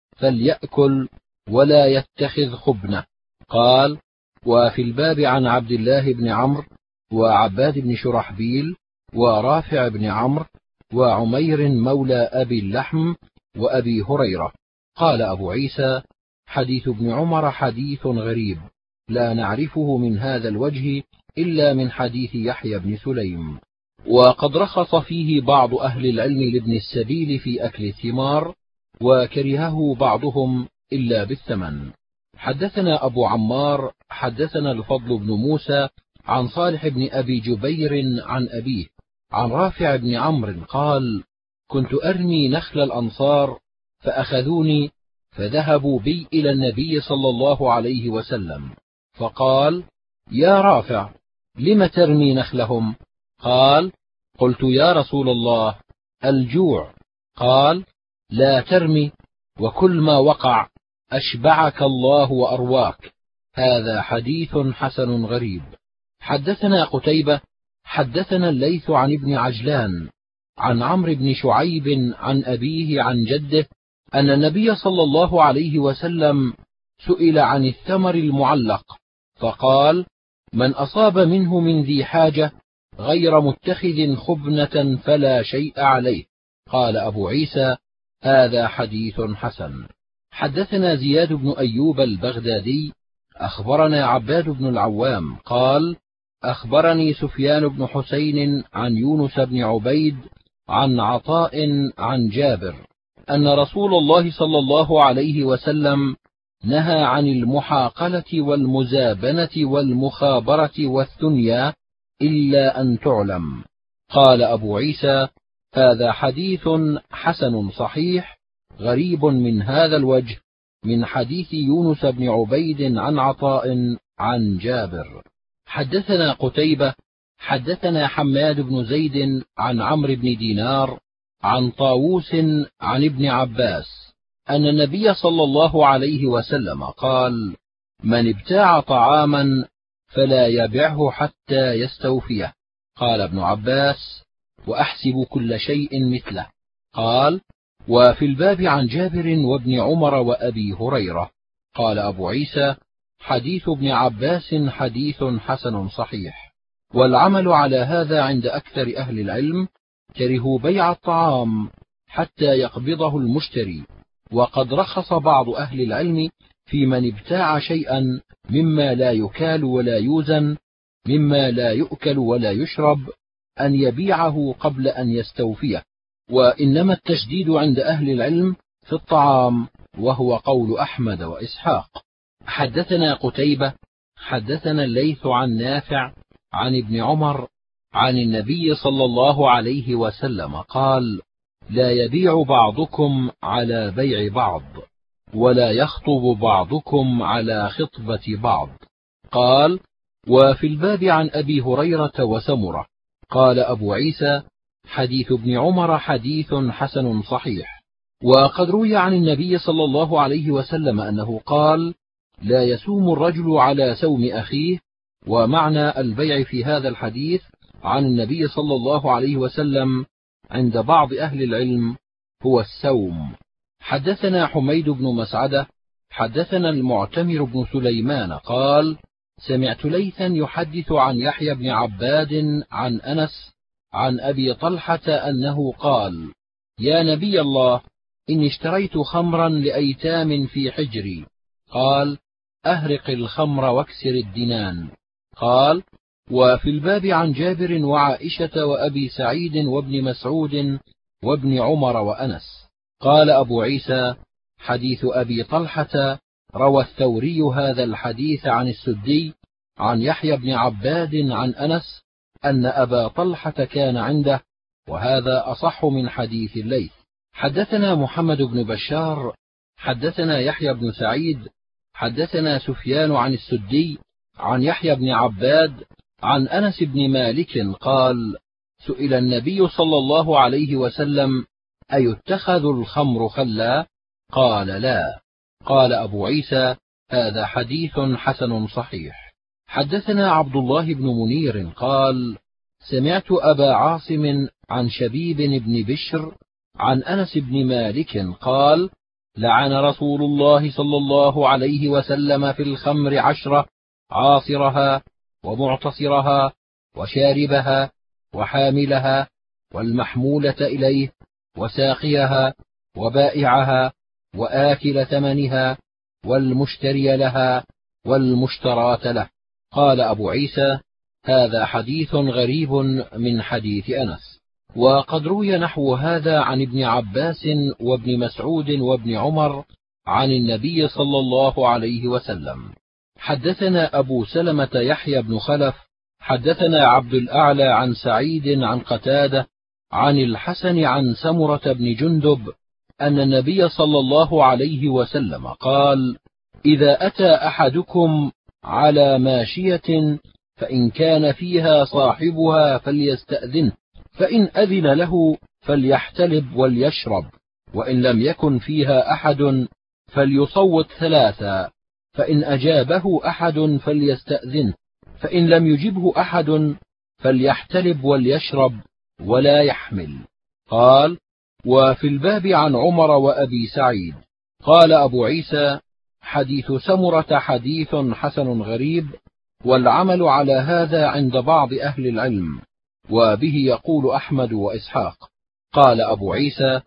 فليأكل ولا يتخذ خبنه. قال: وفي الباب عن عبد الله بن عمرو وعباد بن شرحبيل ورافع بن عمرو وعمير مولى أبي اللحم وأبي هريرة. قال أبو عيسى: حديث ابن عمر حديث غريب، لا نعرفه من هذا الوجه إلا من حديث يحيى بن سليم. وقد رخص فيه بعض أهل العلم لابن السبيل في أكل الثمار، وكرهه بعضهم إلا بالثمن. حدثنا أبو عمار حدثنا الفضل بن موسى عن صالح بن أبي جبير عن أبيه عن رافع بن عمرو قال: كنت أرمي نخل الأنصار فأخذوني فذهبوا بي إلى النبي صلى الله عليه وسلم، فقال: يا رافع، لم ترمي نخلهم؟ قال: قلت: يا رسول الله، الجوع. قال: لا ترمي، وكل ما وقع، أشبعك الله وأرواك. هذا حديث حسن غريب. حدثنا قتيبة حدثنا الليث عن ابن عجلان عن عمرو بن شعيب عن أبيه عن جده أن النبي صلى الله عليه وسلم سئل عن الثمر المعلق، فقال: من أصاب منه من ذي حاجة غير متخذ خبنة فلا شيء عليه. قال أبو عيسى: هذا حديث حسن. حدثنا زياد بن أيوب البغدادي أخبرنا عباد بن العوام قال أخبرني سفيان بن حسين عن يونس بن عبيد عن عطاء عن جابر أن رسول الله صلى الله عليه وسلم نهى عن المحاقلة والمزابنة والمخابرة والثنيا إلا أن تعلم. قال أبو عيسى هذا حديث حسن صحيح غريب من هذا الوجه من حديث يونس بن عبيد عن عطاء عن جابر. حدثنا قتيبة حدثنا حماد بن زيد عن عمرو بن دينار عن طاووس عن ابن عباس أن النبي صلى الله عليه وسلم قال من ابتاع طعاما فلا يبعه حتى يستوفيه. قال ابن عباس وأحسب كل شيء مثله. قال وفي الباب عن جابر وابن عمر وأبي هريرة. قال أبو عيسى حديث ابن عباس حديث حسن صحيح. والعمل على هذا عند أكثر أهل العلم كرهوا بيع الطعام حتى يقبضه المشتري، وقد رخص بعض أهل العلم في من ابتاع شيئا مما لا يكال ولا يوزن مما لا يؤكل ولا يشرب أن يبيعه قبل أن يستوفيه، وإنما التشديد عند أهل العلم في الطعام، وهو قول أحمد وإسحاق. حدثنا قتيبة حدثنا الليث عن نافع عن ابن عمر عن النبي صلى الله عليه وسلم قال لا يبيع بعضكم على بيع بعض ولا يخطب بعضكم على خطبة بعض. قال وفي الباب عن أبي هريرة وسمرة. قال أبو عيسى حديث ابن عمر حديث حسن صحيح. وقد روي عن النبي صلى الله عليه وسلم أنه قال لا يسوم الرجل على سوم أخيه. ومعنى البيع في هذا الحديث عن النبي صلى الله عليه وسلم عند بعض أهل العلم هو السوم. حدثنا حميد بن مسعدة حدثنا المعتمر بن سليمان قال سمعت ليثا يحدث عن يحيى بن عباد عن أنس عن أبي طلحة أنه قال يا نبي الله إني اشتريت خمرا لأيتام في حجري. قال أهرق الخمر واكسر الدنان. قال وفي الباب عن جابر وعائشة وأبي سعيد وابن مسعود وابن عمر وأنس. قال أبو عيسى حديث أبي طلحة روى الثوري هذا الحديث عن السدي عن يحيى بن عباد عن أنس أن أبا طلحة كان عنده، وهذا أصح من حديث الليث. حدثنا محمد بن بشار حدثنا يحيى بن سعيد حدثنا سفيان عن السدي عن يحيى بن عباد عن أنس بن مالك قال سئل النبي صلى الله عليه وسلم أيتخذ الخمر خلا؟ قال لا. قال أبو عيسى هذا حديث حسن صحيح. حدثنا عبد الله بن منير قال سمعت أبا عاصم عن شبيب بن بشر عن أنس بن مالك قال لعن رسول الله صلى الله عليه وسلم في الخمر عشرة عاصرها ومعتصرها وشاربها وحاملها والمحمولة إليه وساقيها وبائعها وآكل ثمنها والمشتري لها والمشتراة له. قال أبو عيسى هذا حديث غريب من حديث أنس. وقد روي نحو هذا عن ابن عباس وابن مسعود وابن عمر عن النبي صلى الله عليه وسلم. حدثنا أبو سلمة يحيى بن خلف حدثنا عبد الأعلى عن سعيد عن قتادة عن الحسن عن سمرة بن جندب أن النبي صلى الله عليه وسلم قال إذا أتى أحدكم على ماشية فإن كان فيها صاحبها فليستأذنه، فإن أذن له فليحتلب وليشرب، وإن لم يكن فيها أحد فليصوت ثلاثا، فإن أجابه أحد فليستأذنه، فإن لم يجبه أحد فليحتلب وليشرب ولا يحمل. قال وفي الباب عن عمر وأبي سعيد. قال أبو عيسى حديث سمرة حديث حسن غريب، والعمل على هذا عند بعض أهل العلم، وبه يقول أحمد وإسحاق. قال أبو عيسى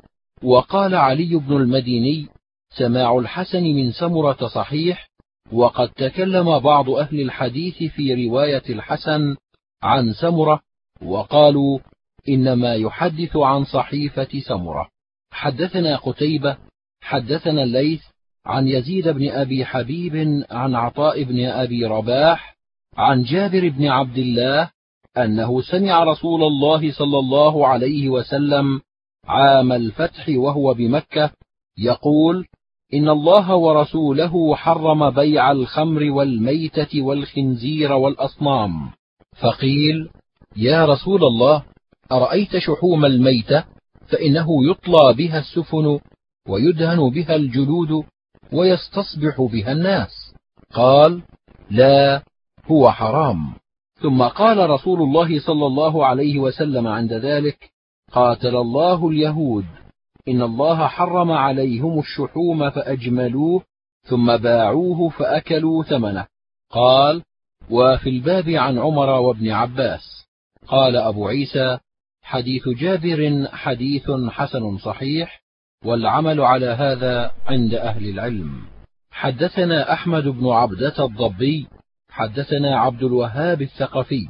وقال علي بن المديني: سماع الحسن من سمرة صحيح، وقد تكلم بعض أهل الحديث في رواية الحسن عن سمرة وقالوا إنما يحدث عن صحيفة سمرة. حدثنا قتيبة حدثنا الليث عن يزيد بن أبي حبيب عن عطاء بن أبي رباح عن جابر بن عبد الله أنه سمع رسول الله صلى الله عليه وسلم عام الفتح وهو بمكة يقول: إن الله ورسوله حرم بيع الخمر والميتة والخنزير والأصنام. فقيل: يا رسول الله، أرأيت شحوم الميتة؟ فإنه يطلى بها السفن ويدهن بها الجلود ويستصبح بها الناس. قال: لا، هو حرام. ثم قال رسول الله صلى الله عليه وسلم عند ذلك: قاتل الله اليهود، إن الله حرم عليهم الشحوم فأجملوه ثم باعوه فأكلوا ثمنه. قال: وفي الباب عن عمر وابن عباس. قال أبو عيسى: حديث جابر حديث حسن صحيح، والعمل على هذا عند أهل العلم. حدثنا أحمد بن عبدة الضبي حدثنا عبد الوهاب الثقفي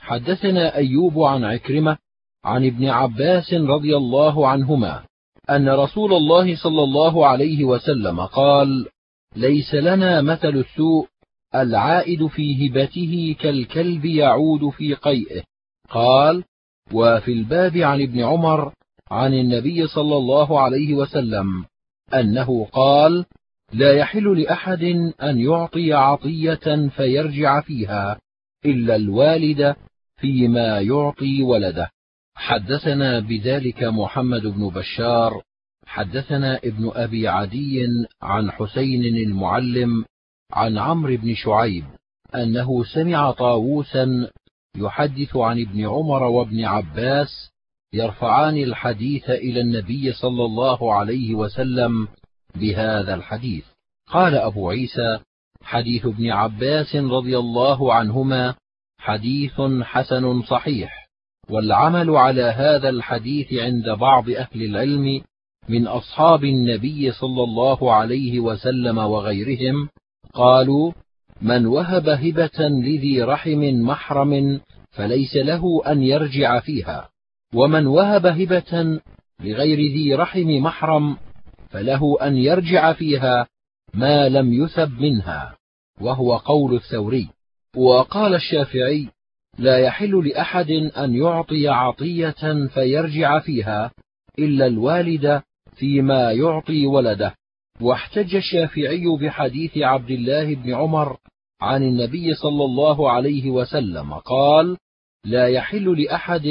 حدثنا أيوب عن عكرمة عن ابن عباس رضي الله عنهما أن رسول الله صلى الله عليه وسلم قال: ليس لنا مثل السوء العائد في هبته كالكلب يعود في قيئه. قال: وفي الباب عن ابن عمر عن النبي صلى الله عليه وسلم أنه قال: لا يحل لأحد أن يعطي عطية فيرجع فيها إلا الوالد فيما يعطي ولده. حدثنا بذلك محمد بن بشار حدثنا ابن أبي عدي عن حسين المعلم عن عمرو بن شعيب أنه سمع طاووسا يحدث عن ابن عمر وابن عباس يرفعان الحديث إلى النبي صلى الله عليه وسلم بهذا الحديث. قال أبو عيسى: حديث ابن عباس رضي الله عنهما حديث حسن صحيح، والعمل على هذا الحديث عند بعض أهل العلم من أصحاب النبي صلى الله عليه وسلم وغيرهم. قالوا: من وهب هبة لذي رحم محرم فليس له أن يرجع فيها، ومن وهب هبة لغير ذي رحم محرم فله أن يرجع فيها ما لم يثب منها، وهو قول الثوري. وقال الشافعي: لا يحل لأحد أن يعطي عطية فيرجع فيها إلا الوالد فيما يعطي ولده. واحتج الشافعي بحديث عبد الله بن عمر عن النبي صلى الله عليه وسلم قال: لا يحل لأحد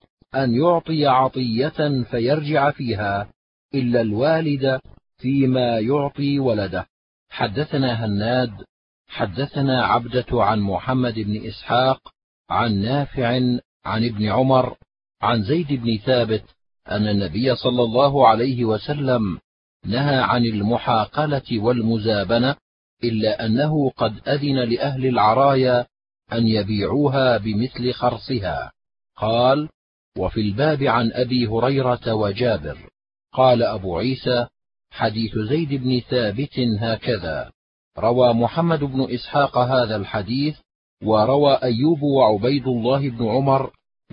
أن يعطي عطية فيرجع فيها إلا الوالد فيما يعطي ولده. حدثنا هناد حدثنا عبدة عن محمد بن إسحاق عن نافع عن ابن عمر عن زيد بن ثابت أن النبي صلى الله عليه وسلم نهى عن المحاقلة والمزابنة، إلا أنه قد أذن لأهل العرايا أن يبيعوها بمثل خرصها. قال: وفي الباب عن أبي هريرة وجابر. قال أبو عيسى: حديث زيد بن ثابت هكذا. روى محمد بن إسحاق هذا الحديث، وروى أيوب وعبيد الله بن عمر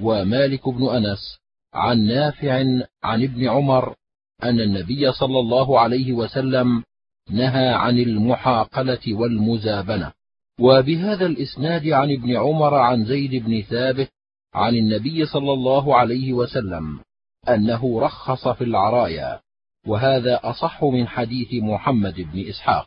ومالك بن أنس عن نافع عن ابن عمر أن النبي صلى الله عليه وسلم نهى عن المحاقلة والمزابنة. وبهذا الإسناد عن ابن عمر عن زيد بن ثابت عن النبي صلى الله عليه وسلم أنه رخص في العرايا، وهذا أصح من حديث محمد بن إسحاق.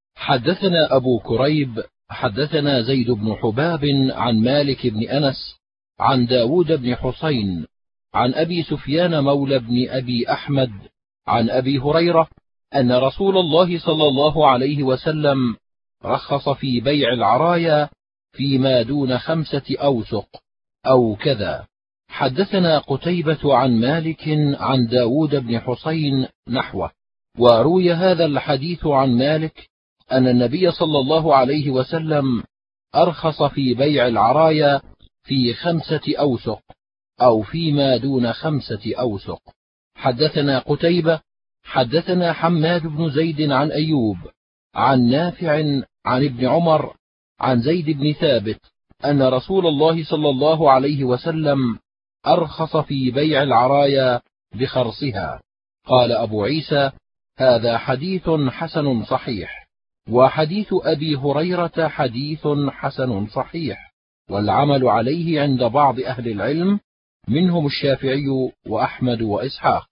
حدثنا أبو كريب حدثنا زيد بن حباب عن مالك بن أنس عن داود بن حسين عن أبي سفيان مولى بن أبي أحمد عن أبي هريرة أن رسول الله صلى الله عليه وسلم رخص في بيع العرايا فيما دون خمسة أوسق أو كذا. حدثنا قتيبة عن مالك عن داود بن حسين نحوه. وروي هذا الحديث عن مالك أن النبي صلى الله عليه وسلم أرخص في بيع العرايا في خمسة أوسق أو فيما دون خمسة أوسق. حدثنا قتيبة حدثنا حماد بن زيد عن أيوب عن نافع عن ابن عمر عن زيد بن ثابت أن رسول الله صلى الله عليه وسلم أرخص في بيع العرايا بخرصها. قال أبو عيسى: هذا حديث حسن صحيح. وحديث أبي هريرة حديث حسن صحيح، والعمل عليه عند بعض أهل العلم منهم الشافعي وأحمد وإسحاق،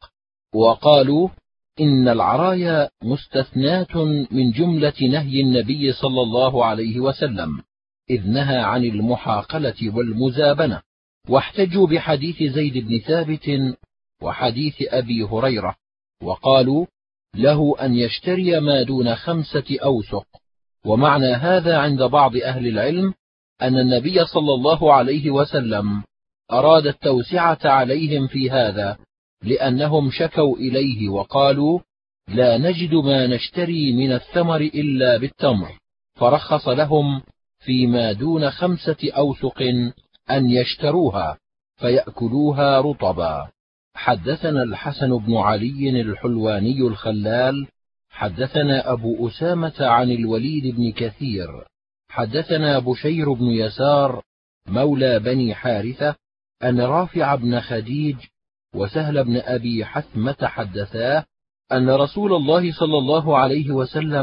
وقالوا إن العرايا مستثناة من جملة نهي النبي صلى الله عليه وسلم، إذ نهى عن المحاقلة والمزابنة، واحتجوا بحديث زيد بن ثابت وحديث أبي هريرة، وقالوا له أن يشتري ما دون خمسة أوسق. ومعنى هذا عند بعض أهل العلم أن النبي صلى الله عليه وسلم أراد التوسعة عليهم في هذا، لأنهم شكوا إليه وقالوا: لا نجد ما نشتري من الثمر إلا بالتمر، فرخص لهم فيما دون خمسة أوسق أن يشتروها فيأكلوها رطبا. حدثنا الحسن بن علي الحلواني الخلال حدثنا أبو أسامة عن الوليد بن كثير حدثنا بشير بن يسار مولى بني حارثة أن رافع بن خديج وسهل بن أبي حثمة حدثاه أن رسول الله صلى الله عليه وسلم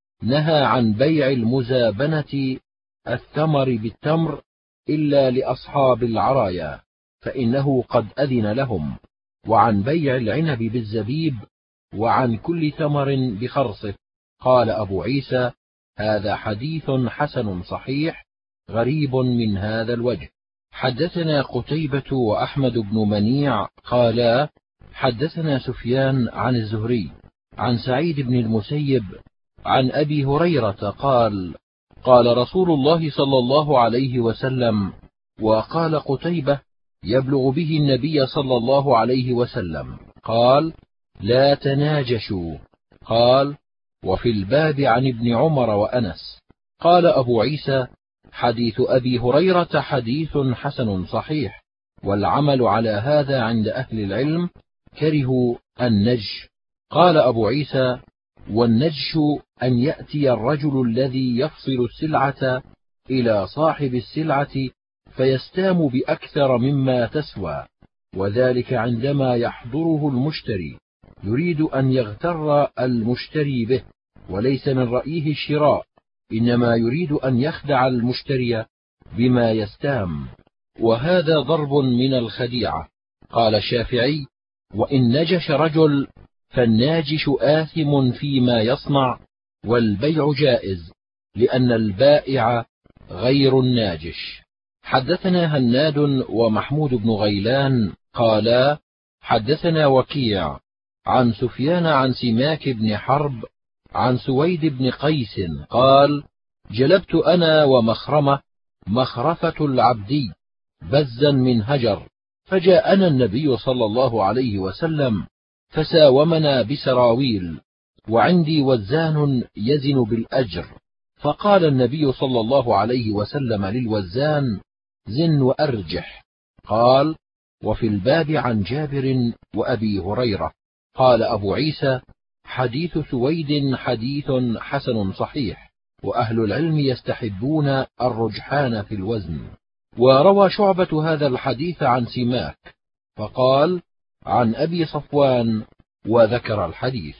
نهى عن بيع المزابنة الثمر بالتمر إلا لأصحاب العرايا، فإنه قد أذن لهم، وعن بيع العنب بالزبيب، وعن كل ثمر بخرصه. قال أبو عيسى: هذا حديث حسن صحيح غريب من هذا الوجه. حدثنا قتيبة وأحمد بن منيع قالا: حدثنا سفيان عن الزهري عن سعيد بن المسيب عن أبي هريرة قال: قال رسول الله صلى الله عليه وسلم. وقال قتيبة: يبلغ به النبي صلى الله عليه وسلم قال: لا تناجشوا. قال: وفي الباب عن ابن عمر وأنس. قال أبو عيسى: حديث أبي هريرة حديث حسن صحيح، والعمل على هذا عند أهل العلم كرهوا النجش. قال أبو عيسى: والنجش أن يأتي الرجل الذي يفصل السلعة إلى صاحب السلعة فيستام بأكثر مما تسوى، وذلك عندما يحضره المشتري يريد أن يغتر المشتري به، وليس من رأيه الشراء، إنما يريد أن يخدع المشتري بما يستام، وهذا ضرب من الخديعة. قال الشافعي: وإن نجش رجل فالناجش آثم فيما يصنع، والبيع جائز، لأن البائع غير الناجش. حدثنا هناد ومحمود بن غيلان قالا: حدثنا وكيع عن سفيان عن سماك بن حرب عن سويد بن قيس قال: جلبت أنا ومخرمة مخرفة العبدي بزا من هجر، فجاءنا النبي صلى الله عليه وسلم فساومنا بسراويل، وعندي وزان يزن بالأجر، فقال النبي صلى الله عليه وسلم للوزان: زن وأرجح. قال: وفي الباب عن جابر وأبي هريرة. قال أبو عيسى: حديث سويد حديث حسن صحيح، وأهل العلم يستحبون الرجحان في الوزن. وروى شعبة هذا الحديث عن سماك فقال: عن أبي صفوان، وذكر الحديث.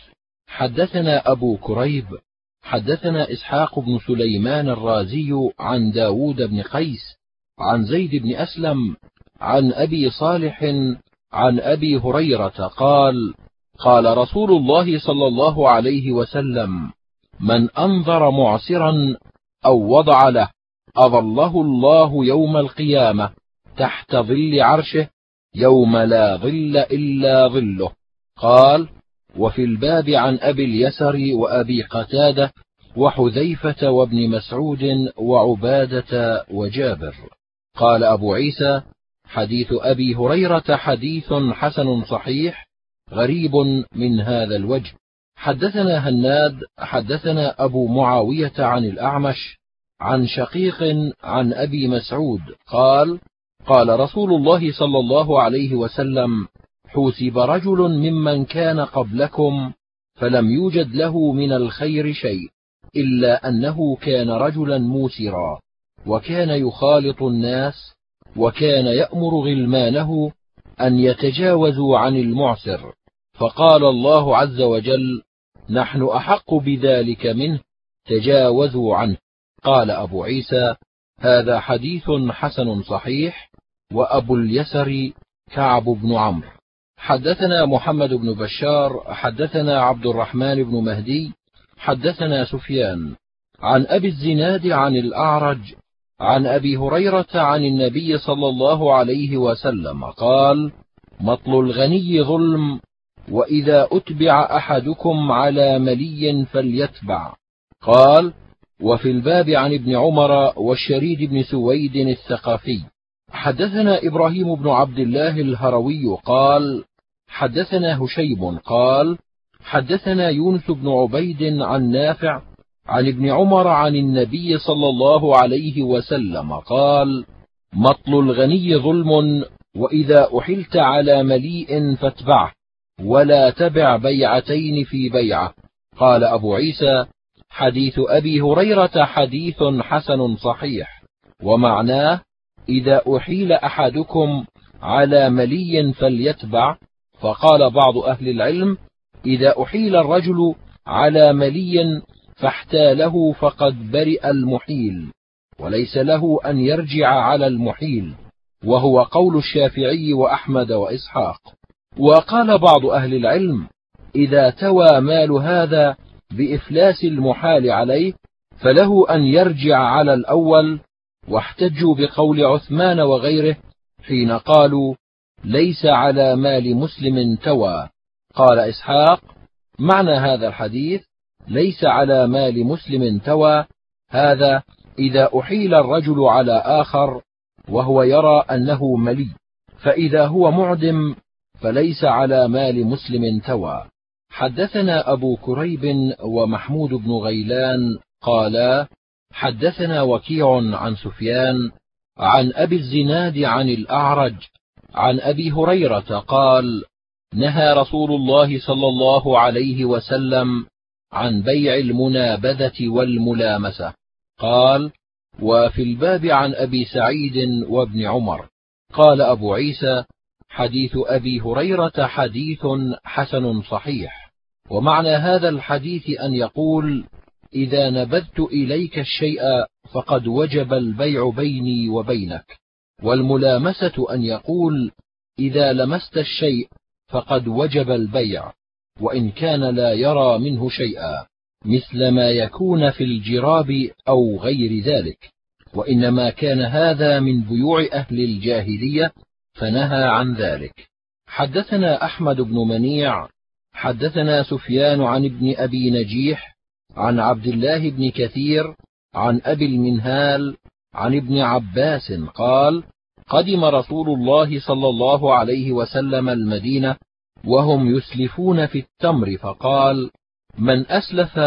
حدثنا أبو كريب حدثنا إسحاق بن سليمان الرازي عن داود بن قيس عن زيد بن أسلم عن أبي صالح عن أبي هريرة قال: قال رسول الله صلى الله عليه وسلم: من أنظر معسرا أو وضع له أظله الله يوم القيامة تحت ظل عرشه يوم لا ظل إلا ظله. قال: وفي الباب عن أبي اليسر وأبي قتادة وحذيفة وابن مسعود وعبادة وجابر. قال أبو عيسى: حديث أبي هريرة حديث حسن صحيح غريب من هذا الوجه. حدثنا هناد حدثنا أبو معاوية عن الأعمش عن شقيق عن أبي مسعود قال: قال رسول الله صلى الله عليه وسلم: حوسب رجل ممن كان قبلكم فلم يوجد له من الخير شيء إلا أنه كان رجلا موسرا، وكان يخالط الناس، وكان يأمر غلمانه أن يتجاوزوا عن المعسر، فقال الله عز وجل: نحن أحق بذلك منه، تجاوزوا عنه. قال أبو عيسى: هذا حديث حسن صحيح. وأبو اليسر كعب بن عمرو. حدثنا محمد بن بشار حدثنا عبد الرحمن بن مهدي حدثنا سفيان عن أبي الزناد عن الأعرج عن أبي هريرة عن النبي صلى الله عليه وسلم قال: مطل الغني ظلم، وإذا أتبع أحدكم على ملي فليتبع. قال: وفي الباب عن ابن عمر والشريد بن سويد الثقفي. حدثنا إبراهيم بن عبد الله الهروي قال: حدثنا هشيب قال: حدثنا يونس بن عبيد عن نافع عن ابن عمر عن النبي صلى الله عليه وسلم قال: مطل الغني ظلم، وإذا أحلت على مليء فاتبعه، ولا تبع بيعتين في بيعة. قال أبو عيسى: حديث أبي هريرة حديث حسن صحيح، ومعناه: إذا أحيل أحدكم على ملي فليتبع. فقال بعض أهل العلم: إذا أحيل الرجل على ملي فاحتاله فقد برئ المحيل، وليس له أن يرجع على المحيل، وهو قول الشافعي وأحمد وإسحاق. وقال بعض أهل العلم: إذا توى مال هذا بإفلاس المحال عليه فله أن يرجع على الأول، واحتجوا بقول عثمان وغيره حين قالوا: ليس على مال مسلم توى. قال إسحاق: معنى هذا الحديث ليس على مال مسلم توى، هذا إذا أحيل الرجل على آخر وهو يرى أنه ملي، فإذا هو معدم فليس على مال مسلم توى. حدثنا أبو كريب ومحمود بن غيلان قالا: حدثنا وكيع عن سفيان عن أبي الزناد عن الأعرج عن أبي هريرة قال: نهى رسول الله صلى الله عليه وسلم عن بيع المنابذة والملامسة. قال: وفي الباب عن أبي سعيد وابن عمر. قال أبو عيسى: حديث أبي هريرة حديث حسن صحيح. ومعنى هذا الحديث أن يقول: إذا نبذت إليك الشيء فقد وجب البيع بيني وبينك. والملامسة أن يقول: إذا لمست الشيء فقد وجب البيع، وإن كان لا يرى منه شيئا، مثل ما يكون في الجراب أو غير ذلك، وإنما كان هذا من بيوع أهل الجاهلية فنهى عن ذلك. حدثنا أحمد بن منيع حدثنا سفيان عن ابن أبي نجيح عن عبد الله بن كثير عن أبي المنهال عن ابن عباس قال: قدم رسول الله صلى الله عليه وسلم المدينة وهم يسلفون في التمر، فقال: من أسلف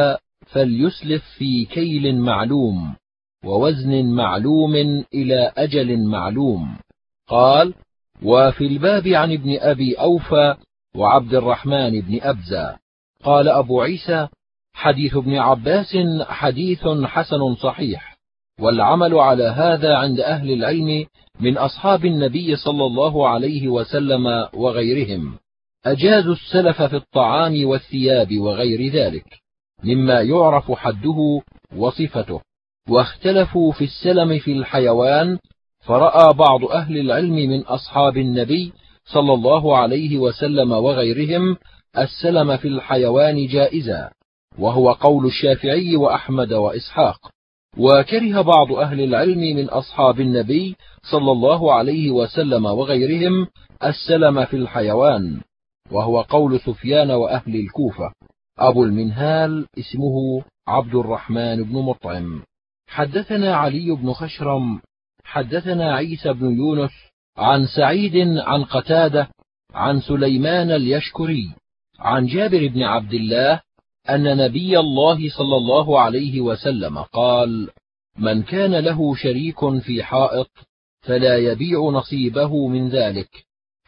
فليسلف في كيل معلوم ووزن معلوم إلى أجل معلوم. قال: وفي الباب عن ابن أبي أوفى وعبد الرحمن بن أبزة. قال أبو عيسى: حديث ابن عباس حديث حسن صحيح، والعمل على هذا عند أهل العلم من أصحاب النبي صلى الله عليه وسلم وغيرهم. أجازوا السلف في الطعام والثياب وغير ذلك مما يعرف حده وصفته، واختلفوا في السلم في الحيوان، فرأى بعض أهل العلم من أصحاب النبي صلى الله عليه وسلم وغيرهم السلم في الحيوان جائزا، وهو قول الشافعي وأحمد وإسحاق. وكره بعض أهل العلم من أصحاب النبي صلى الله عليه وسلم وغيرهم السلم في الحيوان، وهو قول سفيان وأهل الكوفة. أبو المنهال اسمه عبد الرحمن بن مطعم. حدثنا علي بن خشرم حدثنا عيسى بن يونس عن سعيد عن قتادة عن سليمان اليشكري عن جابر بن عبد الله أن نبي الله صلى الله عليه وسلم قال: من كان له شريك في حائط فلا يبيع نصيبه من ذلك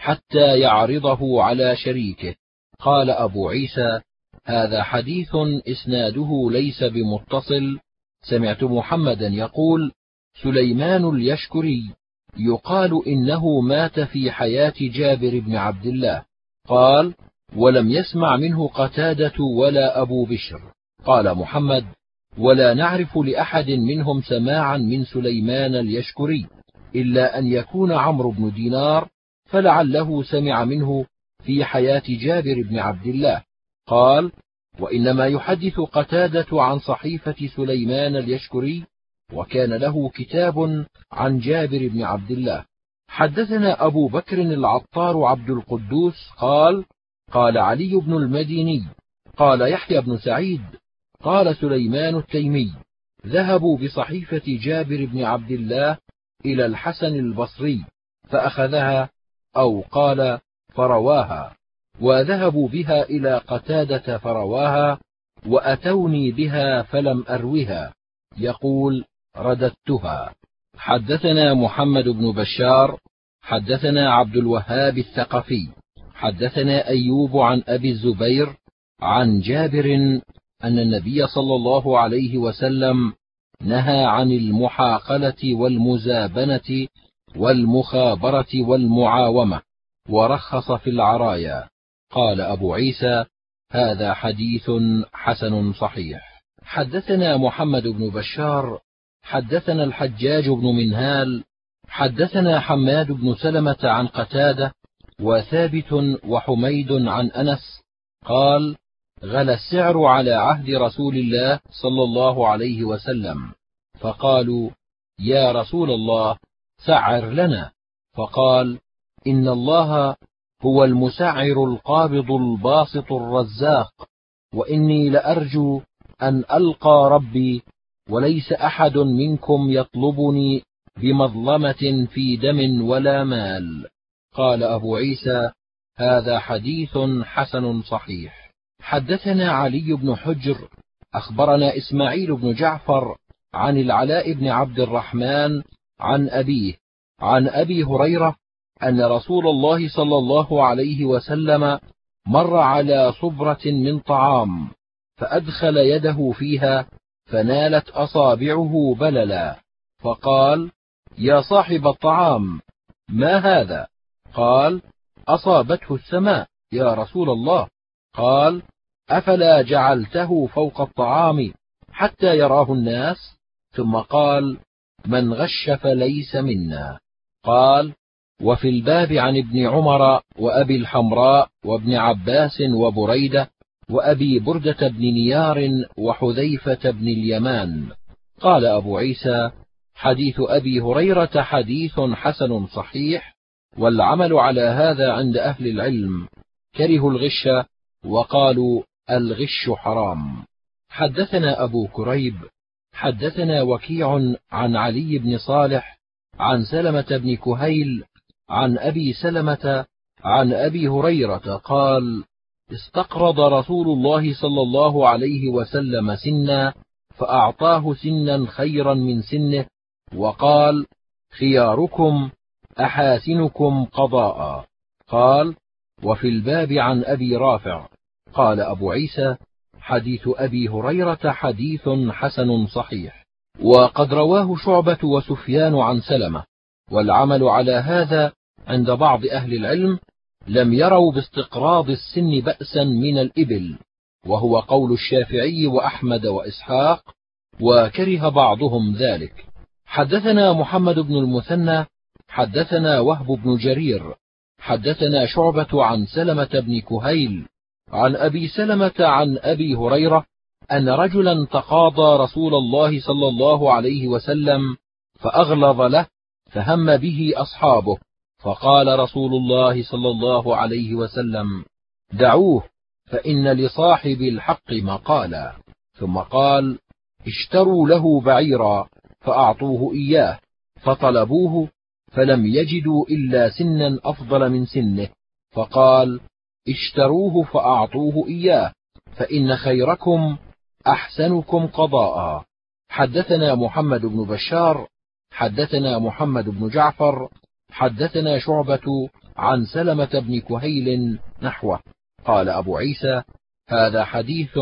حتى يعرضه على شريكه. قال أبو عيسى: هذا حديث إسناده ليس بمتصل. سمعت محمدا يقول: سليمان اليشكري يقال إنه مات في حياة جابر بن عبد الله. قال: ولم يسمع منه قتادة ولا أبو بشر. قال محمد: ولا نعرف لأحد منهم سماعا من سليمان اليشكري إلا أن يكون عمرو بن دينار، فلعله سمع منه في حياة جابر بن عبد الله. قال: وإنما يحدث قتادة عن صحيفة سليمان اليشكري، وكان له كتاب عن جابر بن عبد الله. حدثنا أبو بكر العطار عبد القدوس قال: قال علي بن المديني قال يحيى بن سعيد قال سليمان التيمي: ذهبوا بصحيفة جابر بن عبد الله إلى الحسن البصري فأخذها، أو قال فرواها، وذهبوا بها إلى قتادة فرواها، وأتوني بها فلم أروها، يقول: رددتها. حدثنا محمد بن بشار حدثنا عبد الوهاب الثقفي حدثنا أيوب عن أبي الزبير عن جابر أن النبي صلى الله عليه وسلم نهى عن المحاقلة والمزابنة والمخابرة والمعاومة، ورخص في العرايا. قال أبو عيسى: هذا حديث حسن صحيح. حدثنا محمد بن بشار حدثنا الحجاج بن منهال حدثنا حماد بن سلمة عن قتادة وثابت وحميد عن أنس قال: غلى السعر على عهد رسول الله صلى الله عليه وسلم، فقالوا: يا رسول الله سعر لنا. فقال: إن الله هو المسعر القابض الباسط الرزاق، وإني لأرجو أن ألقى ربي وليس أحد منكم يطلبني بمظلمة في دم ولا مال. قال أبو عيسى: هذا حديث حسن صحيح. حدثنا علي بن حجر أخبرنا إسماعيل بن جعفر عن العلاء بن عبد الرحمن عن أبيه عن أبي هريرة أن رسول الله صلى الله عليه وسلم مر على صبرة من طعام، فأدخل يده فيها فنالت أصابعه بللا، فقال: يا صاحب الطعام، ما هذا؟ قال: أصابته السماء يا رسول الله. قال: أفلا جعلته فوق الطعام حتى يراه الناس؟ ثم قال: من غش فليس منا. قال: وفي الباب عن ابن عمر وأبي الحمراء وابن عباس وبريدة وأبي بردة بن نيار وحذيفة بن اليمان. قال أبو عيسى: حديث أبي هريرة حديث حسن صحيح، والعمل على هذا عند أهل العلم، كرهوا الغش وقالوا الغش حرام. حدثنا أبو كريب حدثنا وكيع عن علي بن صالح عن سلمة بن كهيل عن أبي سلمة عن أبي هريرة قال: استقرض رسول الله صلى الله عليه وسلم سنا، فأعطاه سنا خيرا من سنه، وقال: خياركم أحاسنكم قضاء. قال: وفي الباب عن أبي رافع. قال أبو عيسى: حديث أبي هريرة حديث حسن صحيح. وقد رواه شعبة وسفيان عن سلمة، والعمل على هذا عند بعض أهل العلم، لم يروا باستقراض السن بأسا من الإبل، وهو قول الشافعي وأحمد وإسحاق، وكره بعضهم ذلك. حدثنا محمد بن المثنى حدثنا وهب بن جرير حدثنا شعبة عن سلمة بن كهيل عن أبي سلمة عن أبي هريرة أن رجلا تقاضى رسول الله صلى الله عليه وسلم فأغلظ له، فهم به أصحابه، فقال رسول الله صلى الله عليه وسلم: دعوه، فإن لصاحب الحق مقالا. ثم قال: اشتروا له بعيرا فأعطوه إياه، فطلبوه فلم يجدوا إلا سنا أفضل من سنه، فقال: اشتروه فأعطوه إياه، فإن خيركم أحسنكم قضاء. حدثنا محمد بن بشار حدثنا محمد بن جعفر حدثنا شعبة عن سلمة بن كهيل نحوه. قال أبو عيسى: هذا حديث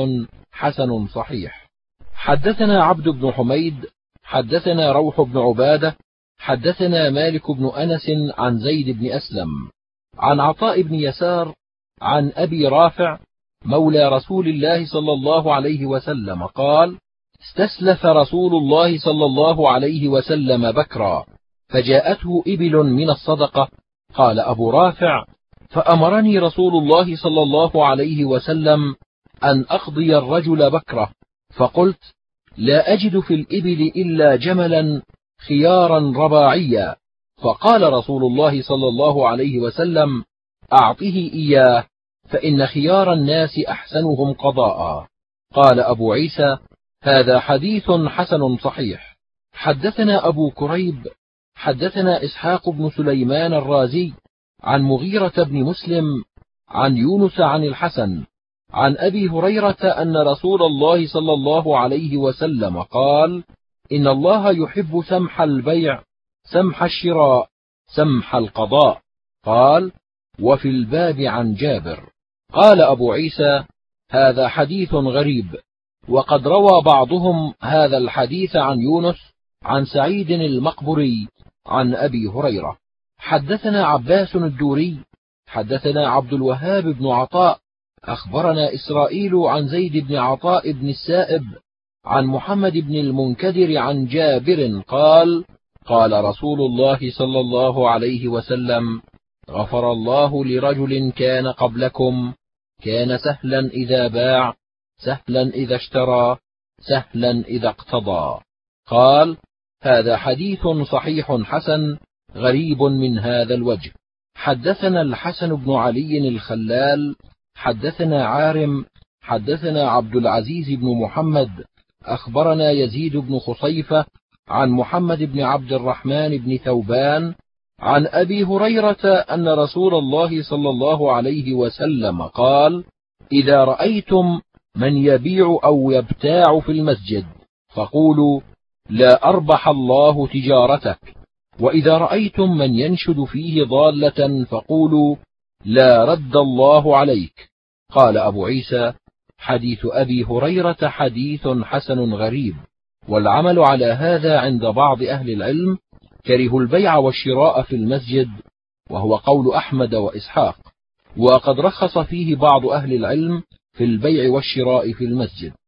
حسن صحيح. حدثنا عبد بن حميد حدثنا روح بن عبادة حدثنا مالك بن أنس عن زيد بن أسلم عن عطاء بن يسار عن أبي رافع مولى رسول الله صلى الله عليه وسلم قال: استسلف رسول الله صلى الله عليه وسلم بكرا فجاءته إبل من الصدقة. قال أبو رافع: فأمرني رسول الله صلى الله عليه وسلم أن أقضي الرجل بكره، فقلت: لا أجد في الإبل إلا جملا خيارا رباعيا. فقال رسول الله صلى الله عليه وسلم: أعطه إياه، فإن خيار الناس أحسنهم قضاء. قال أبو عيسى: هذا حديث حسن صحيح. حدثنا أبو كريب حدثنا إسحاق بن سليمان الرازي عن مغيرة بن مسلم عن يونس عن الحسن عن أبي هريرة أن رسول الله صلى الله عليه وسلم قال: إن الله يحب سمح البيع سمح الشراء سمح القضاء. قال: وفي الباب عن جابر. قال أبو عيسى: هذا حديث غريب، وقد روى بعضهم هذا الحديث عن يونس عن سعيد المقبري عن أبي هريرة. حدثنا عباس الدوري حدثنا عبد الوهاب بن عطاء أخبرنا إسرائيل عن زيد بن عطاء بن السائب عن محمد بن المنكدر عن جابر قال: قال رسول الله صلى الله عليه وسلم: غفر الله لرجل كان قبلكم، كان سهلا إذا باع سهلا إذا اشترى سهلا إذا اقتضى. قال: هذا حديث صحيح حسن غريب من هذا الوجه. حدثنا الحسن بن علي الخلال حدثنا عارم حدثنا عبد العزيز بن محمد أخبرنا يزيد بن خصيفة عن محمد بن عبد الرحمن بن ثوبان عن أبي هريرة أن رسول الله صلى الله عليه وسلم قال: إذا رأيتم من يبيع أو يبتاع في المسجد فقولوا: لا أربح الله تجارتك. وإذا رأيتم من ينشد فيه ضالة فقولوا: لا رد الله عليك. قال أبو عيسى: حديث أبي هريرة حديث حسن غريب، والعمل على هذا عند بعض أهل العلم كرهوا البيع والشراء في المسجد، وهو قول أحمد وإسحاق، وقد رخص فيه بعض أهل العلم في البيع والشراء في المسجد.